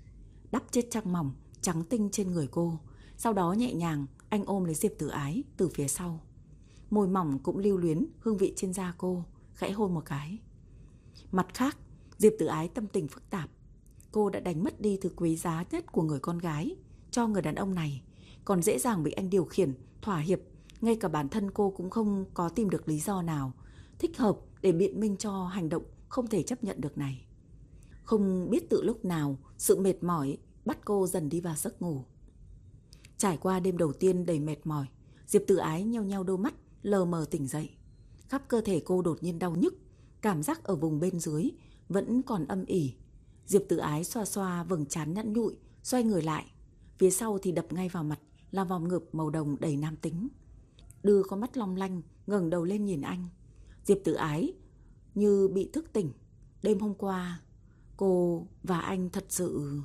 Speaker 1: Đắp chiếc chăn mỏng trắng tinh trên người cô, sau đó nhẹ nhàng anh ôm lấy Diệp Tử Ái từ phía sau. Môi mỏng cũng lưu luyến hương vị trên da cô, khẽ hôn một cái. Mặt khác, Diệp Tử Ái tâm tình phức tạp. Cô đã đánh mất đi thứ quý giá nhất của người con gái cho người đàn ông này, còn dễ dàng bị anh điều khiển, thỏa hiệp. Ngay cả bản thân cô cũng không có tìm được lý do nào thích hợp để biện minh cho hành động không thể chấp nhận được này. Không biết từ lúc nào, sự mệt mỏi bắt cô dần đi vào giấc ngủ. Trải qua đêm đầu tiên đầy mệt mỏi, Diệp Tử Ái nheo nheo đôi mắt, lờ mờ tỉnh dậy. Khắp cơ thể cô đột nhiên đau nhức, cảm giác ở vùng bên dưới vẫn còn âm ỉ. Diệp Tử Ái xoa xoa vầng trán nhẵn nhụi, xoay người lại. Phía sau thì đập ngay vào mặt là vòng ngực màu đồng đầy nam tính. Đưa con mắt long lanh, ngẩng đầu lên nhìn anh. Diệp Tử Ái như bị thức tỉnh. Đêm hôm qua, cô và anh thật sự...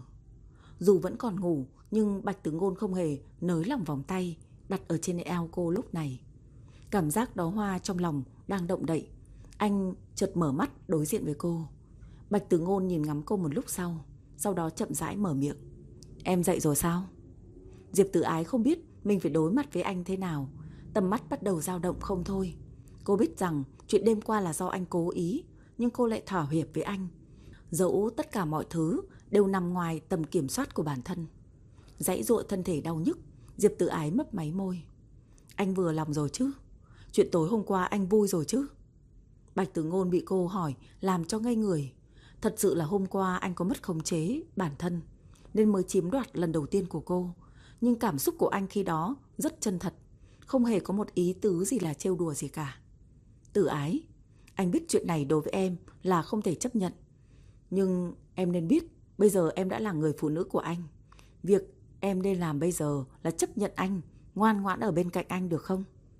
Speaker 1: Dù vẫn còn ngủ, nhưng Bạch Tử Ngôn không hề nới lỏng vòng tay đặt ở trên eo cô lúc này. Cảm giác đóa hoa trong lòng đang động đậy. Anh chợt mở mắt đối diện với cô. Bạch Tử Ngôn nhìn ngắm cô một lúc sau, sau đó chậm rãi mở miệng. Em dậy rồi sao? Diệp Tử Ái không biết mình phải đối mặt với anh thế nào. Tầm mắt bắt đầu dao động không thôi. Cô biết rằng chuyện đêm qua là do anh cố ý, nhưng cô lại thỏa hiệp với anh, dẫu tất cả mọi thứ đều nằm ngoài tầm kiểm soát của bản thân. Giãy giụa thân thể đau nhức, Diệp Tử Ái mấp máy môi. Anh vừa lòng rồi chứ? Chuyện tối hôm qua anh vui rồi chứ? Bạch Tử Ngôn bị cô hỏi làm cho ngây người. Thật sự là hôm qua anh có mất khống chế bản thân nên mới chiếm đoạt lần đầu tiên của cô. Nhưng cảm xúc của anh khi đó rất chân thật, không hề có một ý tứ gì là trêu đùa gì cả. Tử Ái, anh biết chuyện này đối với em là không thể chấp nhận. Nhưng em nên biết, bây giờ em đã là người phụ nữ của anh. Việc em nên làm bây giờ là chấp nhận anh, ngoan ngoãn ở bên cạnh anh được không?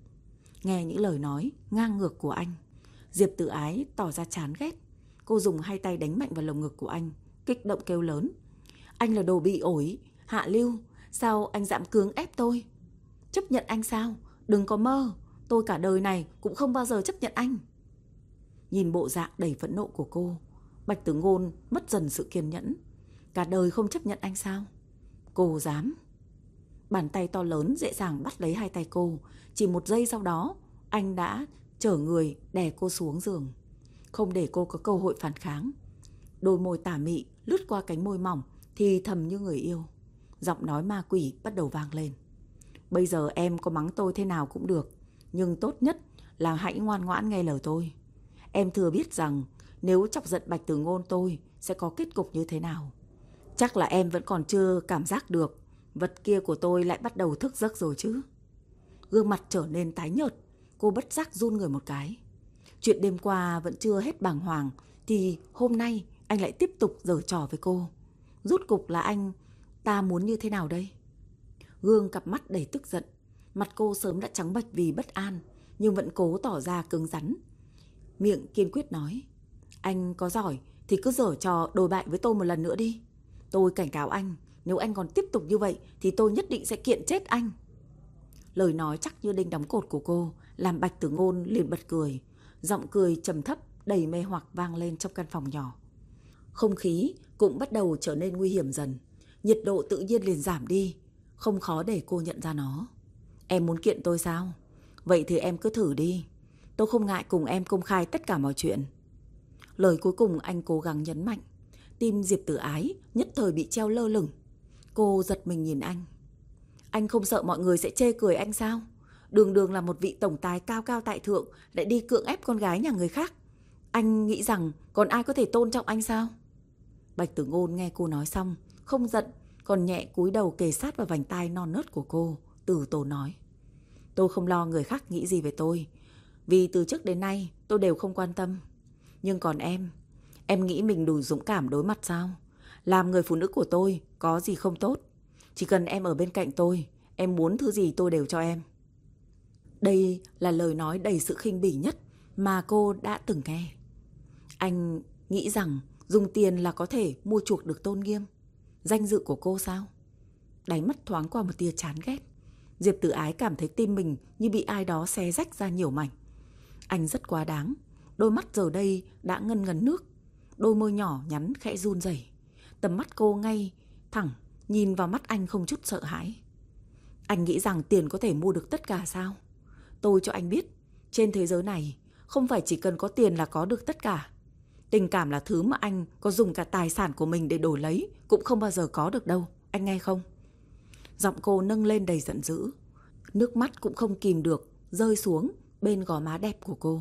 Speaker 1: Nghe những lời nói ngang ngược của anh, Diệp Tử Ái tỏ ra chán ghét. Cô dùng hai tay đánh mạnh vào lồng ngực của anh, kích động kêu lớn. Anh là đồ bị ổi, hạ lưu, sao anh dám cưỡng ép tôi? Chấp nhận anh sao? Đừng có mơ, tôi cả đời này cũng không bao giờ chấp nhận anh. Nhìn bộ dạng đầy phẫn nộ của cô, Bạch Tử Ngôn mất dần sự kiên nhẫn. Cả đời không chấp nhận anh sao? Cô dám. Bàn tay to lớn dễ dàng bắt lấy hai tay cô. Chỉ một giây sau đó, anh đã chở người đè cô xuống giường, không để cô có cơ hội phản kháng. Đôi môi tà mị lướt qua cánh môi mỏng, thì thầm như người yêu. Giọng nói ma quỷ bắt đầu vang lên. Bây giờ em có mắng tôi thế nào cũng được, nhưng tốt nhất là hãy ngoan ngoãn nghe lời tôi. Em thừa biết rằng nếu chọc giận Bạch Tử Ngôn tôi sẽ có kết cục như thế nào. Chắc là em vẫn còn chưa cảm giác được vật kia của tôi lại bắt đầu thức giấc rồi chứ. Gương mặt trở nên tái nhợt, cô bất giác run người một cái. Chuyện đêm qua vẫn chưa hết bàng hoàng, thì hôm nay anh lại tiếp tục giở trò với cô. Rốt cục là anh ta muốn như thế nào đây? Gương cặp mắt đầy tức giận. Mặt cô sớm đã trắng bệch vì bất an, nhưng vẫn cố tỏ ra cứng rắn. Miệng kiên quyết nói. Anh có giỏi thì cứ giở trò đồi bại với tôi một lần nữa đi. Tôi cảnh cáo anh, nếu anh còn tiếp tục như vậy thì tôi nhất định sẽ kiện chết anh. Lời nói chắc như đinh đóng cột của cô làm Bạch Tử Ngôn liền bật cười. Giọng cười trầm thấp đầy mê hoặc vang lên trong căn phòng nhỏ. Không khí cũng bắt đầu trở nên nguy hiểm dần. Nhiệt độ tự nhiên liền giảm đi, không khó để cô nhận ra nó. Em muốn kiện tôi sao? Vậy thì em cứ thử đi. Tôi không ngại cùng em công khai tất cả mọi chuyện. Lời cuối cùng anh cố gắng nhấn mạnh. Tim Diệp Tử Ái nhất thời bị treo lơ lửng. Cô giật mình nhìn anh. Anh không sợ mọi người sẽ chê cười anh sao? Đường đường là một vị tổng tài cao cao tại thượng lại đi cưỡng ép con gái nhà người khác. Anh nghĩ rằng còn ai có thể tôn trọng anh sao? Bạch Tử Ngôn nghe cô nói xong, không giận, còn nhẹ cúi đầu kề sát vào vành tai non nớt của cô, từ tốn nói. Tôi không lo người khác nghĩ gì về tôi, vì từ trước đến nay tôi đều không quan tâm. Nhưng còn em, em nghĩ mình đủ dũng cảm đối mặt sao? Làm người phụ nữ của tôi có gì không tốt? Chỉ cần em ở bên cạnh tôi, em muốn thứ gì tôi đều cho em. Đây là lời nói đầy sự khinh bỉ nhất mà cô đã từng nghe. Anh nghĩ rằng dùng tiền là có thể mua chuộc được tôn nghiêm, danh dự của cô sao? Đáy mắt thoáng qua một tia chán ghét. Diệp Tử Ái cảm thấy tim mình như bị ai đó xé rách ra nhiều mảnh. Anh rất quá đáng. Đôi mắt giờ đây đã ngân ngấn nước, đôi môi nhỏ nhắn khẽ run rẩy. Tầm mắt cô ngay thẳng nhìn vào mắt anh không chút sợ hãi. Anh nghĩ rằng tiền có thể mua được tất cả sao? Tôi cho anh biết, trên thế giới này không phải chỉ cần có tiền là có được tất cả. Tình cảm là thứ mà anh có dùng cả tài sản của mình để đổi lấy cũng không bao giờ có được đâu, anh nghe không? Giọng cô nâng lên đầy giận dữ. Nước mắt cũng không kìm được rơi xuống bên gò má đẹp của cô.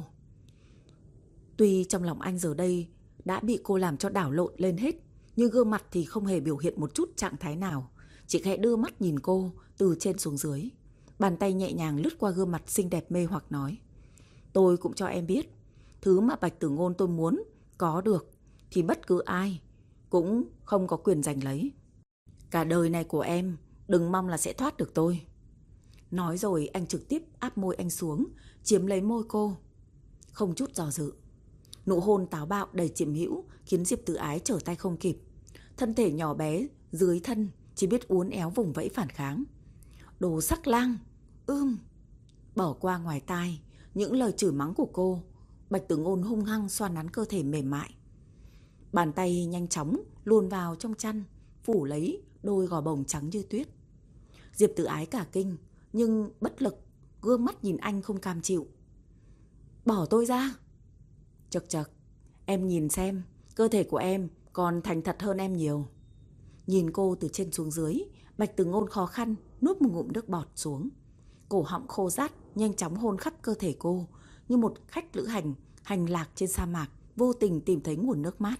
Speaker 1: Tuy trong lòng anh giờ đây đã bị cô làm cho đảo lộn lên hết, nhưng gương mặt thì không hề biểu hiện một chút trạng thái nào, chỉ khẽ đưa mắt nhìn cô từ trên xuống dưới. Bàn tay nhẹ nhàng lướt qua gương mặt xinh đẹp mê hoặc nói: tôi cũng cho em biết, thứ mà Bạch Tử Ngôn tôi muốn có được thì bất cứ ai cũng không có quyền giành lấy. Cả đời này của em đừng mong là sẽ thoát được tôi. Nói rồi anh trực tiếp áp môi anh xuống, chiếm lấy môi cô. Không chút do dự, nụ hôn táo bạo đầy chiếm hữu khiến Diệp Tử Ái trở tay không kịp. Thân thể nhỏ bé dưới thân chỉ biết uốn éo vùng vẫy phản kháng. Đồ sắc lang, ưm. Bỏ qua ngoài tai những lời chửi mắng của cô, Bạch Tử Ngôn hung hăng xoa nắn cơ thể mềm mại. Bàn tay nhanh chóng luồn vào trong chăn, phủ lấy đôi gò bồng trắng như tuyết. Diệp Tử Ái cả kinh, nhưng bất lực, gương mắt nhìn anh không cam chịu. Bỏ tôi ra. Chật chật, em nhìn xem, cơ thể của em còn thành thật hơn em nhiều. Nhìn cô từ trên xuống dưới, Bạch Tử Ngôn khó khăn nuốt một ngụm nước bọt xuống. Cổ họng khô rát nhanh chóng hôn khắp cơ thể cô, như một khách lữ hành hành lạc trên sa mạc vô tình tìm thấy nguồn nước mát.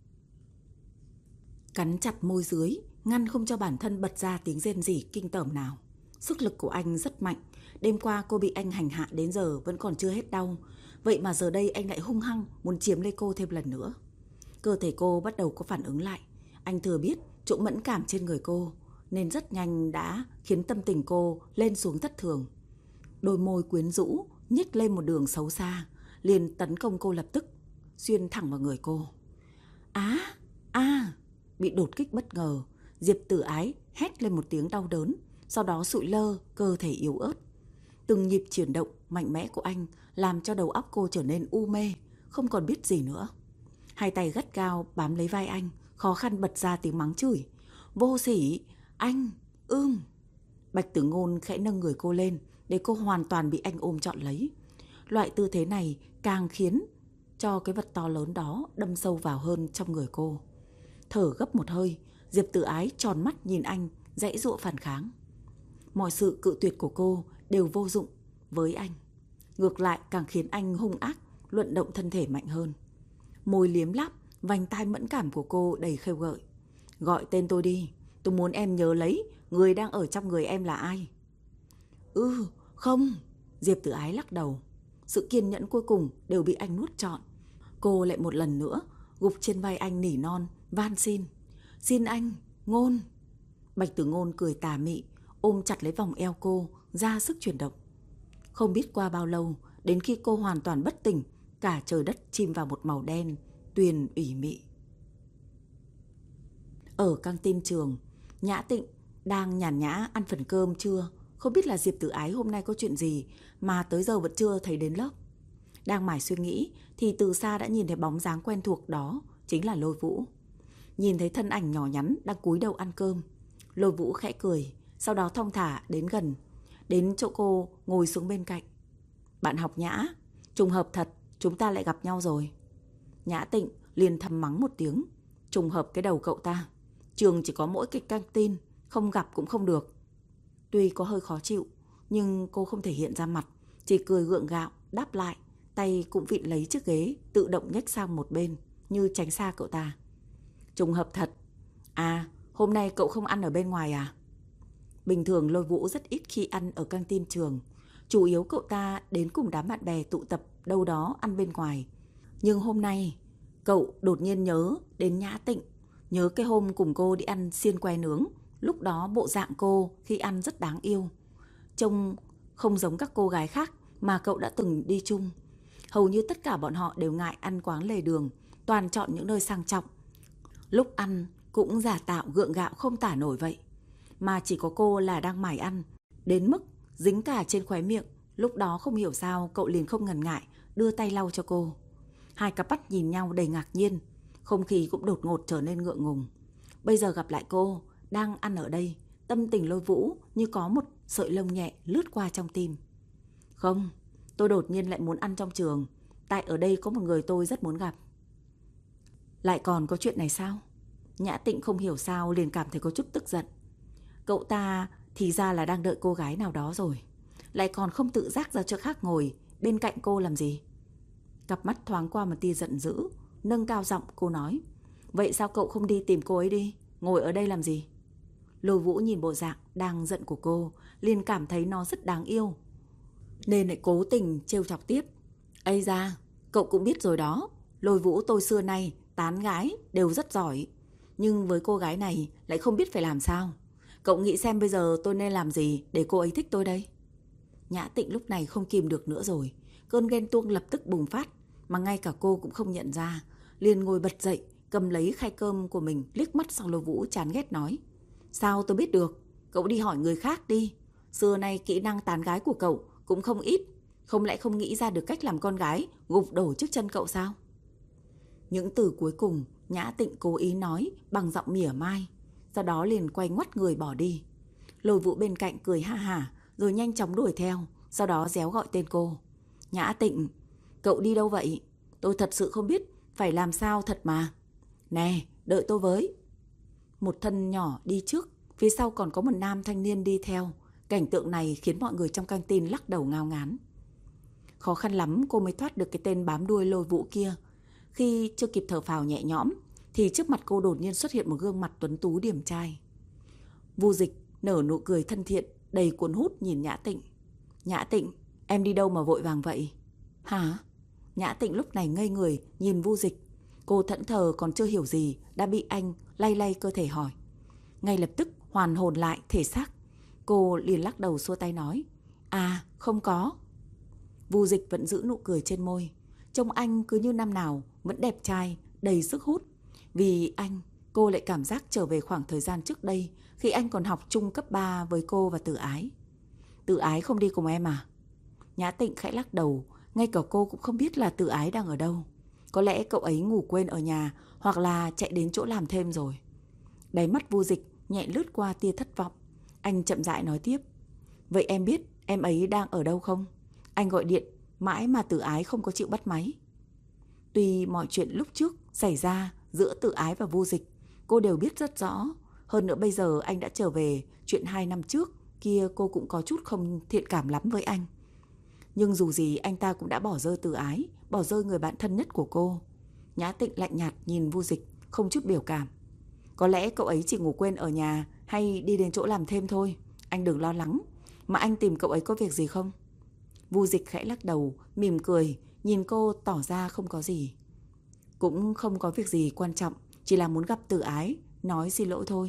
Speaker 1: Cắn chặt môi dưới, ngăn không cho bản thân bật ra tiếng rên rỉ kinh tởm nào. Sức lực của anh rất mạnh. Đêm qua cô bị anh hành hạ đến giờ vẫn còn chưa hết đau, vậy mà giờ đây anh lại hung hăng muốn chiếm lấy cô thêm lần nữa. Cơ thể cô bắt đầu có phản ứng lại. Anh thừa biết chỗ mẫn cảm trên người cô, nên rất nhanh đã khiến tâm tình cô lên xuống thất thường. Đôi môi quyến rũ nhếch lên một đường xấu xa, liền tấn công cô lập tức, xuyên thẳng vào người cô. Á, a, bị đột kích bất ngờ, Diệp Tử Ái hét lên một tiếng đau đớn, sau đó sụi lơ cơ thể yếu ớt. Từng nhịp chuyển động mạnh mẽ của anh làm cho đầu óc cô trở nên u mê, không còn biết gì nữa. Hai tay gắt gao bám lấy vai anh, khó khăn bật ra tiếng mắng chửi. Vô sỉ, anh, ưm. Bạch Tử Ngôn khẽ nâng người cô lên để cô hoàn toàn bị anh ôm trọn lấy. Loại tư thế này càng khiến cho cái vật to lớn đó đâm sâu vào hơn trong người cô. Thở gấp một hơi, Diệp Tử Ái tròn mắt nhìn anh, giãy giụa phản kháng. Mọi sự cự tuyệt của cô đều vô dụng với anh, ngược lại càng khiến anh hung ác luận động thân thể mạnh hơn. Môi liếm láp, vành tai mẫn cảm của cô đầy khêu gợi. Gọi tên tôi đi, tôi muốn em nhớ lấy người đang ở trong người em là ai. Ừ, không. Diệp Tử Ái lắc đầu. Sự kiên nhẫn cuối cùng đều bị anh nuốt trọn. Cô lại một lần nữa gục trên vai anh nỉ non, van xin. Xin anh, Ngôn. Bạch Tử Ngôn cười tà mị, ôm chặt lấy vòng eo cô, ra sức chuyển động. Không biết qua bao lâu, đến khi cô hoàn toàn bất tỉnh, cả trời đất chìm vào một màu đen, tuyền ủy mị. Ở căng tin trường, Nhã Tịnh đang nhàn nhã ăn phần cơm trưa. Không biết là Diệp Tử Ái hôm nay có chuyện gì mà tới giờ vẫn chưa thấy đến lớp. Đang mải suy nghĩ thì từ xa đã nhìn thấy bóng dáng quen thuộc đó, chính là Lôi Vũ. Nhìn thấy thân ảnh nhỏ nhắn đang cúi đầu ăn cơm, Lôi Vũ khẽ cười, sau đó thong thả đến gần, đến chỗ cô ngồi xuống bên cạnh. Bạn học Nhã, trùng hợp thật, chúng ta lại gặp nhau rồi. Nhã Tịnh liền thầm mắng một tiếng. Trùng hợp cái đầu cậu ta, trường chỉ có mỗi kịch căng tin, không gặp cũng không được. Tuy có hơi khó chịu, nhưng cô không thể hiện ra mặt, chỉ cười gượng gạo, đáp lại, tay cũng vịn lấy chiếc ghế, tự động nhếch sang một bên, như tránh xa cậu ta. Trùng hợp thật. À, hôm nay cậu không ăn ở bên ngoài à? Bình thường Lôi Vũ rất ít khi ăn ở căng tin trường, chủ yếu cậu ta đến cùng đám bạn bè tụ tập đâu đó ăn bên ngoài. Nhưng hôm nay, cậu đột nhiên nhớ đến Nhã Tịnh, nhớ cái hôm cùng cô đi ăn xiên que nướng. Lúc đó bộ dạng cô khi ăn rất đáng yêu, trông không giống các cô gái khác mà cậu đã từng đi chung. Hầu như tất cả bọn họ đều ngại ăn quán lề đường, toàn chọn những nơi sang trọng. Lúc ăn cũng giả tạo gượng gạo không tả nổi vậy. Mà chỉ có cô là đang mải ăn, đến mức dính cả trên khóe miệng. Lúc đó không hiểu sao cậu liền không ngần ngại đưa tay lau cho cô. Hai cặp mắt nhìn nhau đầy ngạc nhiên, không khí cũng đột ngột trở nên ngượng ngùng. Bây giờ gặp lại cô, đang ăn ở đây, tâm tình Lôi Vũ như có một sợi lông nhẹ lướt qua trong tim. Không, tôi đột nhiên lại muốn ăn trong trường, tại ở đây có một người tôi rất muốn gặp. Lại còn có chuyện này sao? Nhã Tịnh không hiểu sao liền cảm thấy có chút tức giận. Cậu ta thì ra là đang đợi cô gái nào đó rồi, lại còn không tự giác ra chỗ khác ngồi bên cạnh cô làm gì. Cặp mắt thoáng qua một tia giận dữ, nâng cao giọng cô nói, vậy sao cậu không đi tìm cô ấy đi, ngồi ở đây làm gì? Lôi Vũ nhìn bộ dạng đang giận của cô, liền cảm thấy nó rất đáng yêu, nên lại cố tình trêu chọc tiếp. Ây da, cậu cũng biết rồi đó, Lôi Vũ tôi xưa nay tán gái đều rất giỏi, nhưng với cô gái này lại không biết phải làm sao. Cậu nghĩ xem bây giờ tôi nên làm gì để cô ấy thích tôi đây? Nhã Tịnh lúc này không kìm được nữa rồi, cơn ghen tuông lập tức bùng phát, mà ngay cả cô cũng không nhận ra, liền ngồi bật dậy, cầm lấy khay cơm của mình, liếc mắt sang Lôi Vũ chán ghét nói, sao tôi biết được, cậu đi hỏi người khác đi. Xưa nay kỹ năng tán gái của cậu cũng không ít, không lẽ không nghĩ ra được cách làm con gái gục đổ trước chân cậu sao? Những từ cuối cùng Nhã Tịnh cố ý nói bằng giọng mỉa mai, sau đó liền quay ngoắt người bỏ đi. Lôi Vũ bên cạnh cười ha hả, rồi nhanh chóng đuổi theo, sau đó réo gọi tên cô. Nhã Tịnh, cậu đi đâu vậy? Tôi thật sự không biết phải làm sao thật mà. Nè, đợi tôi với. Một thân nhỏ đi trước, phía sau còn có một nam thanh niên đi theo. Cảnh tượng này khiến mọi người trong căng tin lắc đầu ngao ngán. Khó khăn lắm cô mới thoát được cái tên bám đuôi Lôi Vũ kia. Khi chưa kịp thở phào nhẹ nhõm, thì trước mặt cô đột nhiên xuất hiện một gương mặt tuấn tú điềm trai. Vu Dịch nở nụ cười thân thiện, đầy cuốn hút nhìn Nhã Tịnh. Nhã Tịnh, em đi đâu mà vội vàng vậy? Hả? Nhã Tịnh lúc này ngây người nhìn Vu Dịch. Cô thẫn thờ còn chưa hiểu gì đã bị anh lay lay cơ thể hỏi. Ngay lập tức hoàn hồn lại thể xác, cô liền lắc đầu xua tay nói, à không có. Vu Dịch vẫn giữ nụ cười trên môi. Trông anh cứ như năm nào vẫn đẹp trai, đầy sức hút. Vì anh, cô lại cảm giác trở về khoảng thời gian trước đây, khi anh còn học chung cấp ba với cô và Tử Ái. Tử Ái không đi cùng em à? Nhã Tịnh khẽ lắc đầu, ngay cả cô cũng không biết là Tử Ái đang ở đâu. Có lẽ cậu ấy ngủ quên ở nhà, hoặc là chạy đến chỗ làm thêm rồi. Đáy mắt Vu Dịch nhẹ lướt qua tia thất vọng. Anh chậm rãi nói tiếp, vậy em biết em ấy đang ở đâu không? Anh gọi điện mãi mà Tử Ái không có chịu bắt máy. Tuy mọi chuyện lúc trước xảy ra giữa Tử Ái và Vu Dịch cô đều biết rất rõ. Hơn nữa bây giờ anh đã trở về, chuyện hai năm trước kia cô cũng có chút không thiện cảm lắm với anh. Nhưng dù gì anh ta cũng đã bỏ rơi Tử Ái, bỏ rơi người bạn thân nhất của cô. Nhã Tịnh lạnh nhạt nhìn Vu Dịch, không chút biểu cảm. Có lẽ cậu ấy chỉ ngủ quên ở nhà hay đi đến chỗ làm thêm thôi. Anh đừng lo lắng. Mà anh tìm cậu ấy có việc gì không? Vu Dịch khẽ lắc đầu, mỉm cười, nhìn cô tỏ ra không có gì. Cũng không có việc gì quan trọng, chỉ là muốn gặp Tử Ái, nói xin lỗi thôi.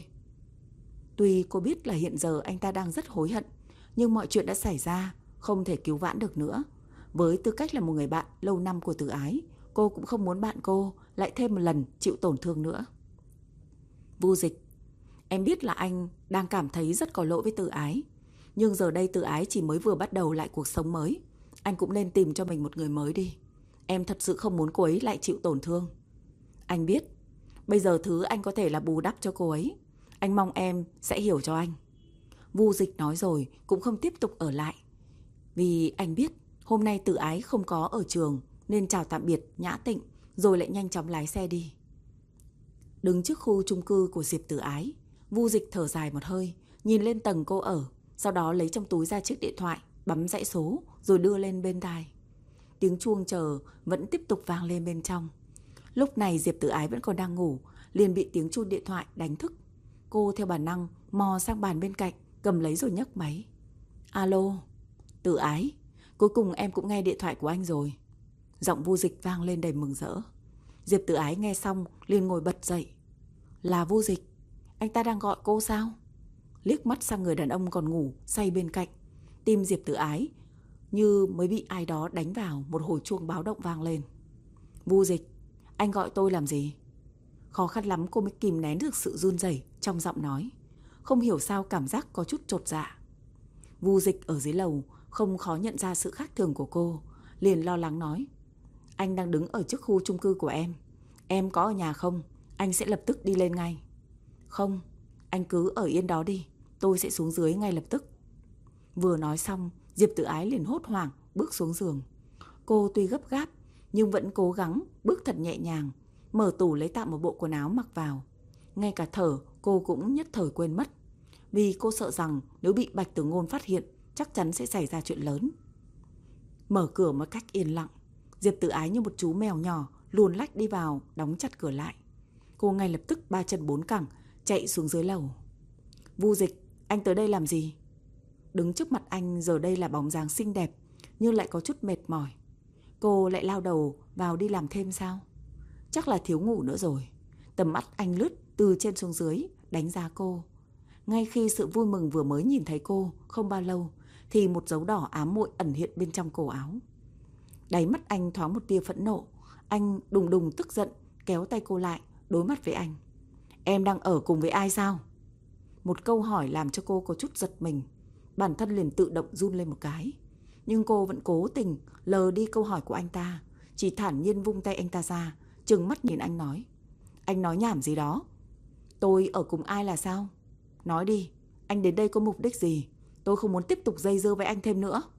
Speaker 1: Tuy cô biết là hiện giờ anh ta đang rất hối hận, nhưng mọi chuyện đã xảy ra, không thể cứu vãn được nữa. Với tư cách là một người bạn lâu năm của Tử Ái, cô cũng không muốn bạn cô lại thêm một lần chịu tổn thương nữa. Vu Dịch, em biết là anh đang cảm thấy rất có lỗi với Tử Ái, nhưng giờ đây Tử Ái chỉ mới vừa bắt đầu lại cuộc sống mới. Anh cũng nên tìm cho mình một người mới đi. Em thật sự không muốn cô ấy lại chịu tổn thương. Anh biết, bây giờ thứ anh có thể là bù đắp cho cô ấy. Anh mong em sẽ hiểu cho anh. Vu Dịch nói rồi cũng không tiếp tục ở lại. Vì anh biết hôm nay Tử Ái không có ở trường, nên chào tạm biệt Nhã Tịnh, rồi lại nhanh chóng lái xe đi. Đứng trước khu chung cư của Diệp Tử Ái, Vu Dịch thở dài một hơi, nhìn lên tầng cô ở, sau đó lấy trong túi ra chiếc điện thoại, bấm dãy số rồi đưa lên bên tai. Tiếng chuông chờ vẫn tiếp tục vang lên bên trong. Lúc này Diệp Tử Ái vẫn còn đang ngủ, liền bị tiếng chuông điện thoại đánh thức. Cô theo bản năng mò sang bàn bên cạnh, cầm lấy rồi nhấc máy. Alo, Tử Ái, cuối cùng em cũng nghe điện thoại của anh rồi. Giọng Vu Dịch vang lên đầy mừng rỡ. Diệp Tử Ái nghe xong liền ngồi bật dậy. Là Vu Dịch, anh ta đang gọi cô sao? Liếc mắt sang người đàn ông còn ngủ say bên cạnh, tim Diệp Tử Ái như mới bị ai đó đánh vào, một hồi chuông báo động vang lên. Vu Dịch, anh gọi tôi làm gì? Khó khăn lắm cô mới kìm nén được sự run rẩy trong giọng nói. Không hiểu sao cảm giác có chút chột dạ. Vu Dịch ở dưới lầu không khó nhận ra sự khác thường của cô, liền lo lắng nói. Anh đang đứng ở trước khu chung cư của em. Em có ở nhà không? Anh sẽ lập tức đi lên ngay. Không, anh cứ ở yên đó đi, tôi sẽ xuống dưới ngay lập tức. Vừa nói xong, Diệp Tử Ái liền hốt hoảng bước xuống giường. Cô tuy gấp gáp nhưng vẫn cố gắng bước thật nhẹ nhàng, mở tủ lấy tạm một bộ quần áo mặc vào. Ngay cả thở cô cũng nhất thời quên mất, vì cô sợ rằng nếu bị Bạch Tử Ngôn phát hiện chắc chắn sẽ xảy ra chuyện lớn. Mở cửa một cách yên lặng, Diệp Tử Ái như một chú mèo nhỏ luồn lách đi vào, đóng chặt cửa lại. Cô ngay lập tức ba chân bốn cẳng chạy xuống dưới lầu. Vu Dịch, anh tới đây làm gì? Đứng trước mặt anh giờ đây là bóng dáng xinh đẹp nhưng lại có chút mệt mỏi. Cô lại lao đầu vào đi làm thêm sao? Chắc là thiếu ngủ nữa rồi. Tầm mắt anh lướt từ trên xuống dưới đánh giá cô. Ngay khi sự vui mừng vừa mới nhìn thấy cô không bao lâu thì một dấu đỏ ám muội ẩn hiện bên trong cổ áo. Đáy mắt anh thoáng một tia phẫn nộ. Anh đùng đùng tức giận kéo tay cô lại, đối mặt với anh. Em đang ở cùng với ai sao? Một câu hỏi làm cho cô có chút giật mình. Bản thân liền tự động run lên một cái. Nhưng cô vẫn cố tình lờ đi câu hỏi của anh ta, chỉ thản nhiên vung tay anh ta ra, trừng mắt nhìn anh nói. Anh nói nhảm gì đó? Tôi ở cùng ai là sao? Nói đi, anh đến đây có mục đích gì? Tôi không muốn tiếp tục dây dưa với anh thêm nữa.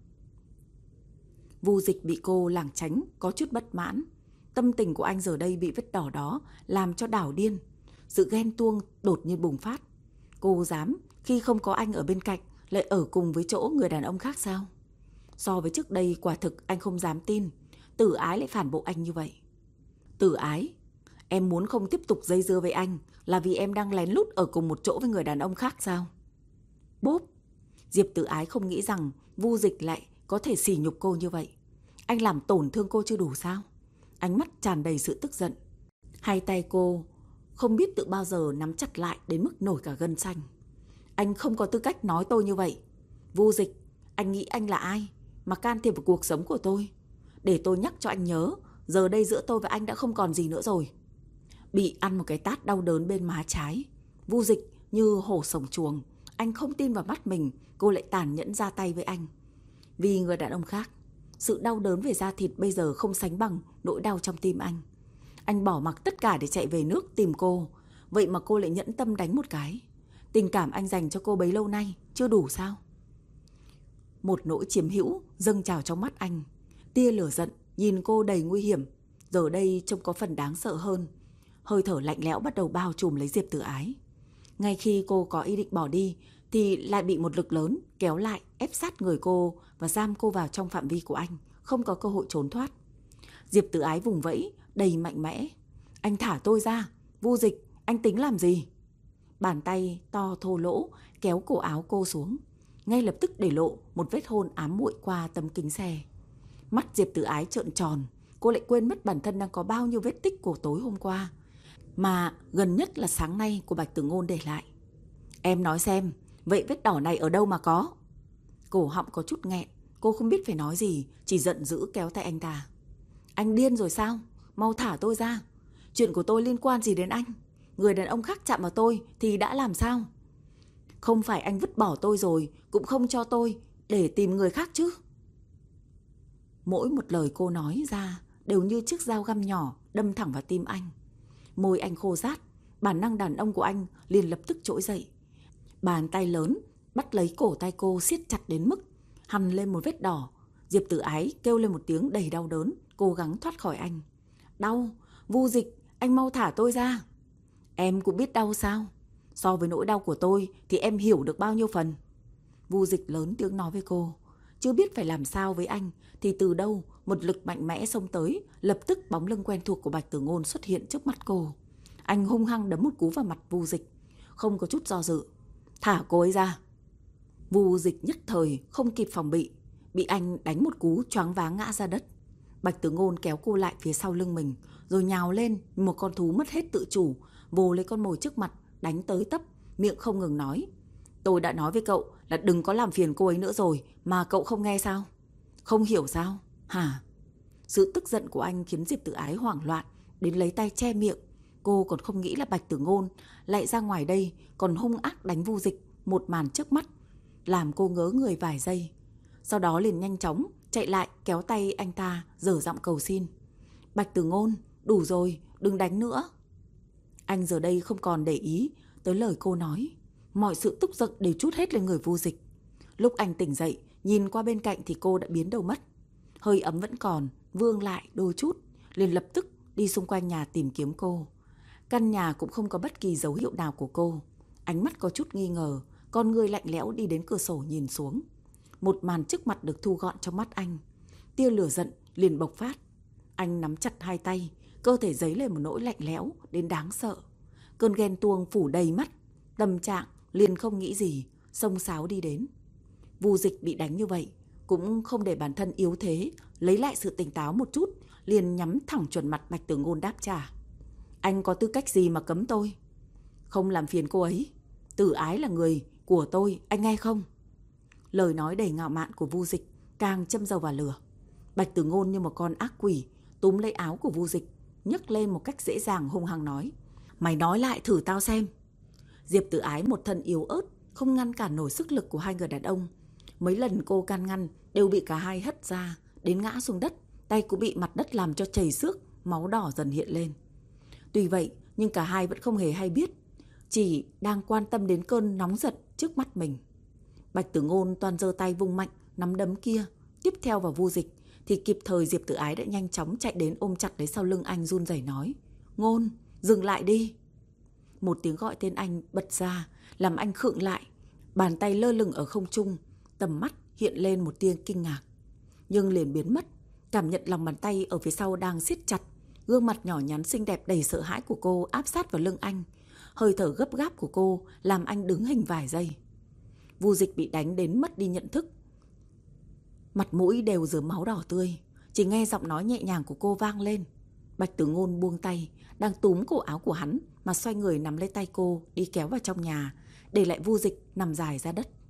Speaker 1: Vu Dịch bị cô lảng tránh có chút bất mãn. Tâm tình của anh giờ đây bị vết đỏ đó làm cho đảo điên. Sự ghen tuông đột nhiên bùng phát. Cô dám khi không có anh ở bên cạnh lại ở cùng với chỗ người đàn ông khác sao? So với trước đây quả thực anh không dám tin Tử Ái lại phản bội anh như vậy. Tử Ái, em muốn không tiếp tục dây dưa với anh là vì em đang lén lút ở cùng một chỗ với người đàn ông khác sao? Bốp. Diệp Tử Ái không nghĩ rằng Vu Dịch lại có thể sỉ nhục cô như vậy. Anh làm tổn thương cô chưa đủ sao? Ánh mắt tràn đầy sự tức giận. Hai tay cô không biết tự bao giờ nắm chặt lại đến mức nổi cả gân xanh. Anh không có tư cách nói tôi như vậy. Vu Dịch, anh nghĩ anh là ai mà can thiệp vào cuộc sống của tôi? Để tôi nhắc cho anh nhớ, giờ đây giữa tôi và anh đã không còn gì nữa rồi. Bị ăn một cái tát đau đớn bên má trái, Vu Dịch như hổ sổng chuồng. Anh không tin vào mắt mình, cô lại tàn nhẫn ra tay với anh. Vì người đàn ông khác, sự đau đớn về da thịt bây giờ không sánh bằng nỗi đau trong tim anh. Anh bỏ mặc tất cả để chạy về nước tìm cô. Vậy mà cô lại nhẫn tâm đánh một cái. Tình cảm anh dành cho cô bấy lâu nay chưa đủ sao? Một nỗi chiếm hữu dâng trào trong mắt anh. Tia lửa giận nhìn cô đầy nguy hiểm, giờ đây trông có phần đáng sợ hơn. Hơi thở lạnh lẽo bắt đầu bao trùm lấy Diệp Tử Ái. Ngay khi cô có ý định bỏ đi thì lại bị một lực lớn kéo lại, ép sát người cô và giam cô vào trong phạm vi của anh, không có cơ hội trốn thoát. Diệp Tử Ái vùng vẫy đầy mạnh mẽ. Anh thả tôi ra. Vu Dịch, anh tính làm gì? Bàn tay to thô lỗ kéo cổ áo cô xuống, ngay lập tức để lộ một vết hôn ám muội qua tấm kính xe. Mắt Diệp Tử Ái trợn tròn. Cô lại quên mất bản thân đang có bao nhiêu vết tích của tối hôm qua, mà gần nhất là sáng nay của Bạch Tử Ngôn để lại. Em nói xem, vậy vết đỏ này ở đâu mà có? Cổ họng có chút nghẹn, cô không biết phải nói gì, chỉ giận dữ kéo tay anh ta. Anh điên rồi sao? Mau thả tôi ra. Chuyện của tôi liên quan gì đến anh? Người đàn ông khác chạm vào tôi thì đã làm sao? Không phải anh vứt bỏ tôi rồi cũng không cho tôi để tìm người khác chứ? Mỗi một lời cô nói ra đều như chiếc dao găm nhỏ đâm thẳng vào tim anh. Môi anh khô rát, bản năng đàn ông của anh liền lập tức trỗi dậy. Bàn tay lớn bắt lấy cổ tay cô siết chặt đến mức hằn lên một vết đỏ. Diệp Tử Ái kêu lên một tiếng đầy đau đớn, cố gắng thoát khỏi anh. Đau, Vu Dịch, anh mau thả tôi ra. Em cũng biết đau sao? So với nỗi đau của tôi thì em hiểu được bao nhiêu phần? Vu Dịch lớn tiếng nói với cô. Chưa biết phải làm sao với anh thì từ đâu một lực mạnh mẽ xông tới, lập tức bóng lưng quen thuộc của Bạch Tử Ngôn xuất hiện trước mắt cô. Anh hung hăng đấm một cú vào mặt Vu Dịch, không có chút do dự. Thả cô ấy ra. Vu Dịch nhất thời không kịp phòng bị, bị anh đánh một cú choáng váng ngã ra đất. Bạch Tử Ngôn kéo cô lại phía sau lưng mình, rồi nhào lên một con thú mất hết tự chủ, vồ lấy con mồi trước mặt, đánh tới tấp, miệng không ngừng nói. Tôi đã nói với cậu là đừng có làm phiền cô ấy nữa rồi, mà cậu không nghe sao? Không hiểu sao? Hả? Sự tức giận của anh khiến Diệp Tử Ái hoảng loạn, đến lấy tay che miệng. Cô còn không nghĩ là Bạch Tử Ngôn lại ra ngoài đây còn hung ác đánh Vu Dịch một màn trước mắt, làm cô ngớ người vài giây. Sau đó liền nhanh chóng chạy lại kéo tay anh ta, dở giọng cầu xin. Bạch Tử Ngôn, đủ rồi, đừng đánh nữa. Anh giờ đây không còn để ý tới lời cô nói. Mọi sự tức giận đều trút hết lên người Vu Dịch. Lúc anh tỉnh dậy, nhìn qua bên cạnh thì cô đã biến đâu mất. Hơi ấm vẫn còn, vương lại đôi chút, liền lập tức đi xung quanh nhà tìm kiếm cô. Căn nhà cũng không có bất kỳ dấu hiệu nào của cô. Ánh mắt có chút nghi ngờ, con người lạnh lẽo đi đến cửa sổ nhìn xuống. Một màn trước mặt được thu gọn trong mắt anh. Tia lửa giận liền bộc phát. Anh nắm chặt hai tay, cơ thể dấy lên một nỗi lạnh lẽo đến đáng sợ. Cơn ghen tuông phủ đầy mắt, tâm trạng liền không nghĩ gì, xông xáo đi đến. Vu Dịch bị đánh như vậy, cũng không để bản thân yếu thế, lấy lại sự tỉnh táo một chút, liền nhắm thẳng chuẩn mặt Bạch Tử Ngôn đáp trả. Anh có tư cách gì mà cấm tôi? Không làm phiền cô ấy. Tử Ái là người của tôi, anh nghe không? Lời nói đầy ngạo mạn của Vu Dịch càng châm dầu vào lửa. Bạch Tử Ngôn như một con ác quỷ túm lấy áo của Vu Dịch, nhấc lên một cách dễ dàng hung hăng nói. Mày nói lại thử tao xem. Diệp Tử Ái một thân yếu ớt, không ngăn cản nổi sức lực của hai người đàn ông. Mấy lần cô can ngăn đều bị cả hai hất ra, đến ngã xuống đất, tay cũng bị mặt đất làm cho chảy xước, máu đỏ dần hiện lên. Tuy vậy, nhưng cả hai vẫn không hề hay biết, chỉ đang quan tâm đến cơn nóng giận trước mắt mình. Bạch Tử Ngôn toàn giơ tay vung mạnh nắm đấm kia, tiếp theo vào Vu Dịch, thì kịp thời Diệp Tử Ái đã nhanh chóng chạy đến ôm chặt lấy sau lưng anh, run rẩy nói: Ngôn, dừng lại đi. Một tiếng gọi tên anh bật ra, làm anh khựng lại, bàn tay lơ lửng ở không trung, tầm mắt hiện lên một tia kinh ngạc, nhưng liền biến mất, cảm nhận lòng bàn tay ở phía sau đang siết chặt. Gương mặt nhỏ nhắn xinh đẹp đầy sợ hãi của cô áp sát vào lưng anh, hơi thở gấp gáp của cô làm anh đứng hình vài giây. Vu Dịch bị đánh đến mất đi nhận thức, mặt mũi đều rớm máu đỏ tươi, chỉ nghe giọng nói nhẹ nhàng của cô vang lên. Bạch Tử Ngôn buông tay đang túm cổ áo của hắn mà xoay người nắm lấy tay cô đi kéo vào trong nhà, để lại Vu Dịch nằm dài ra đất.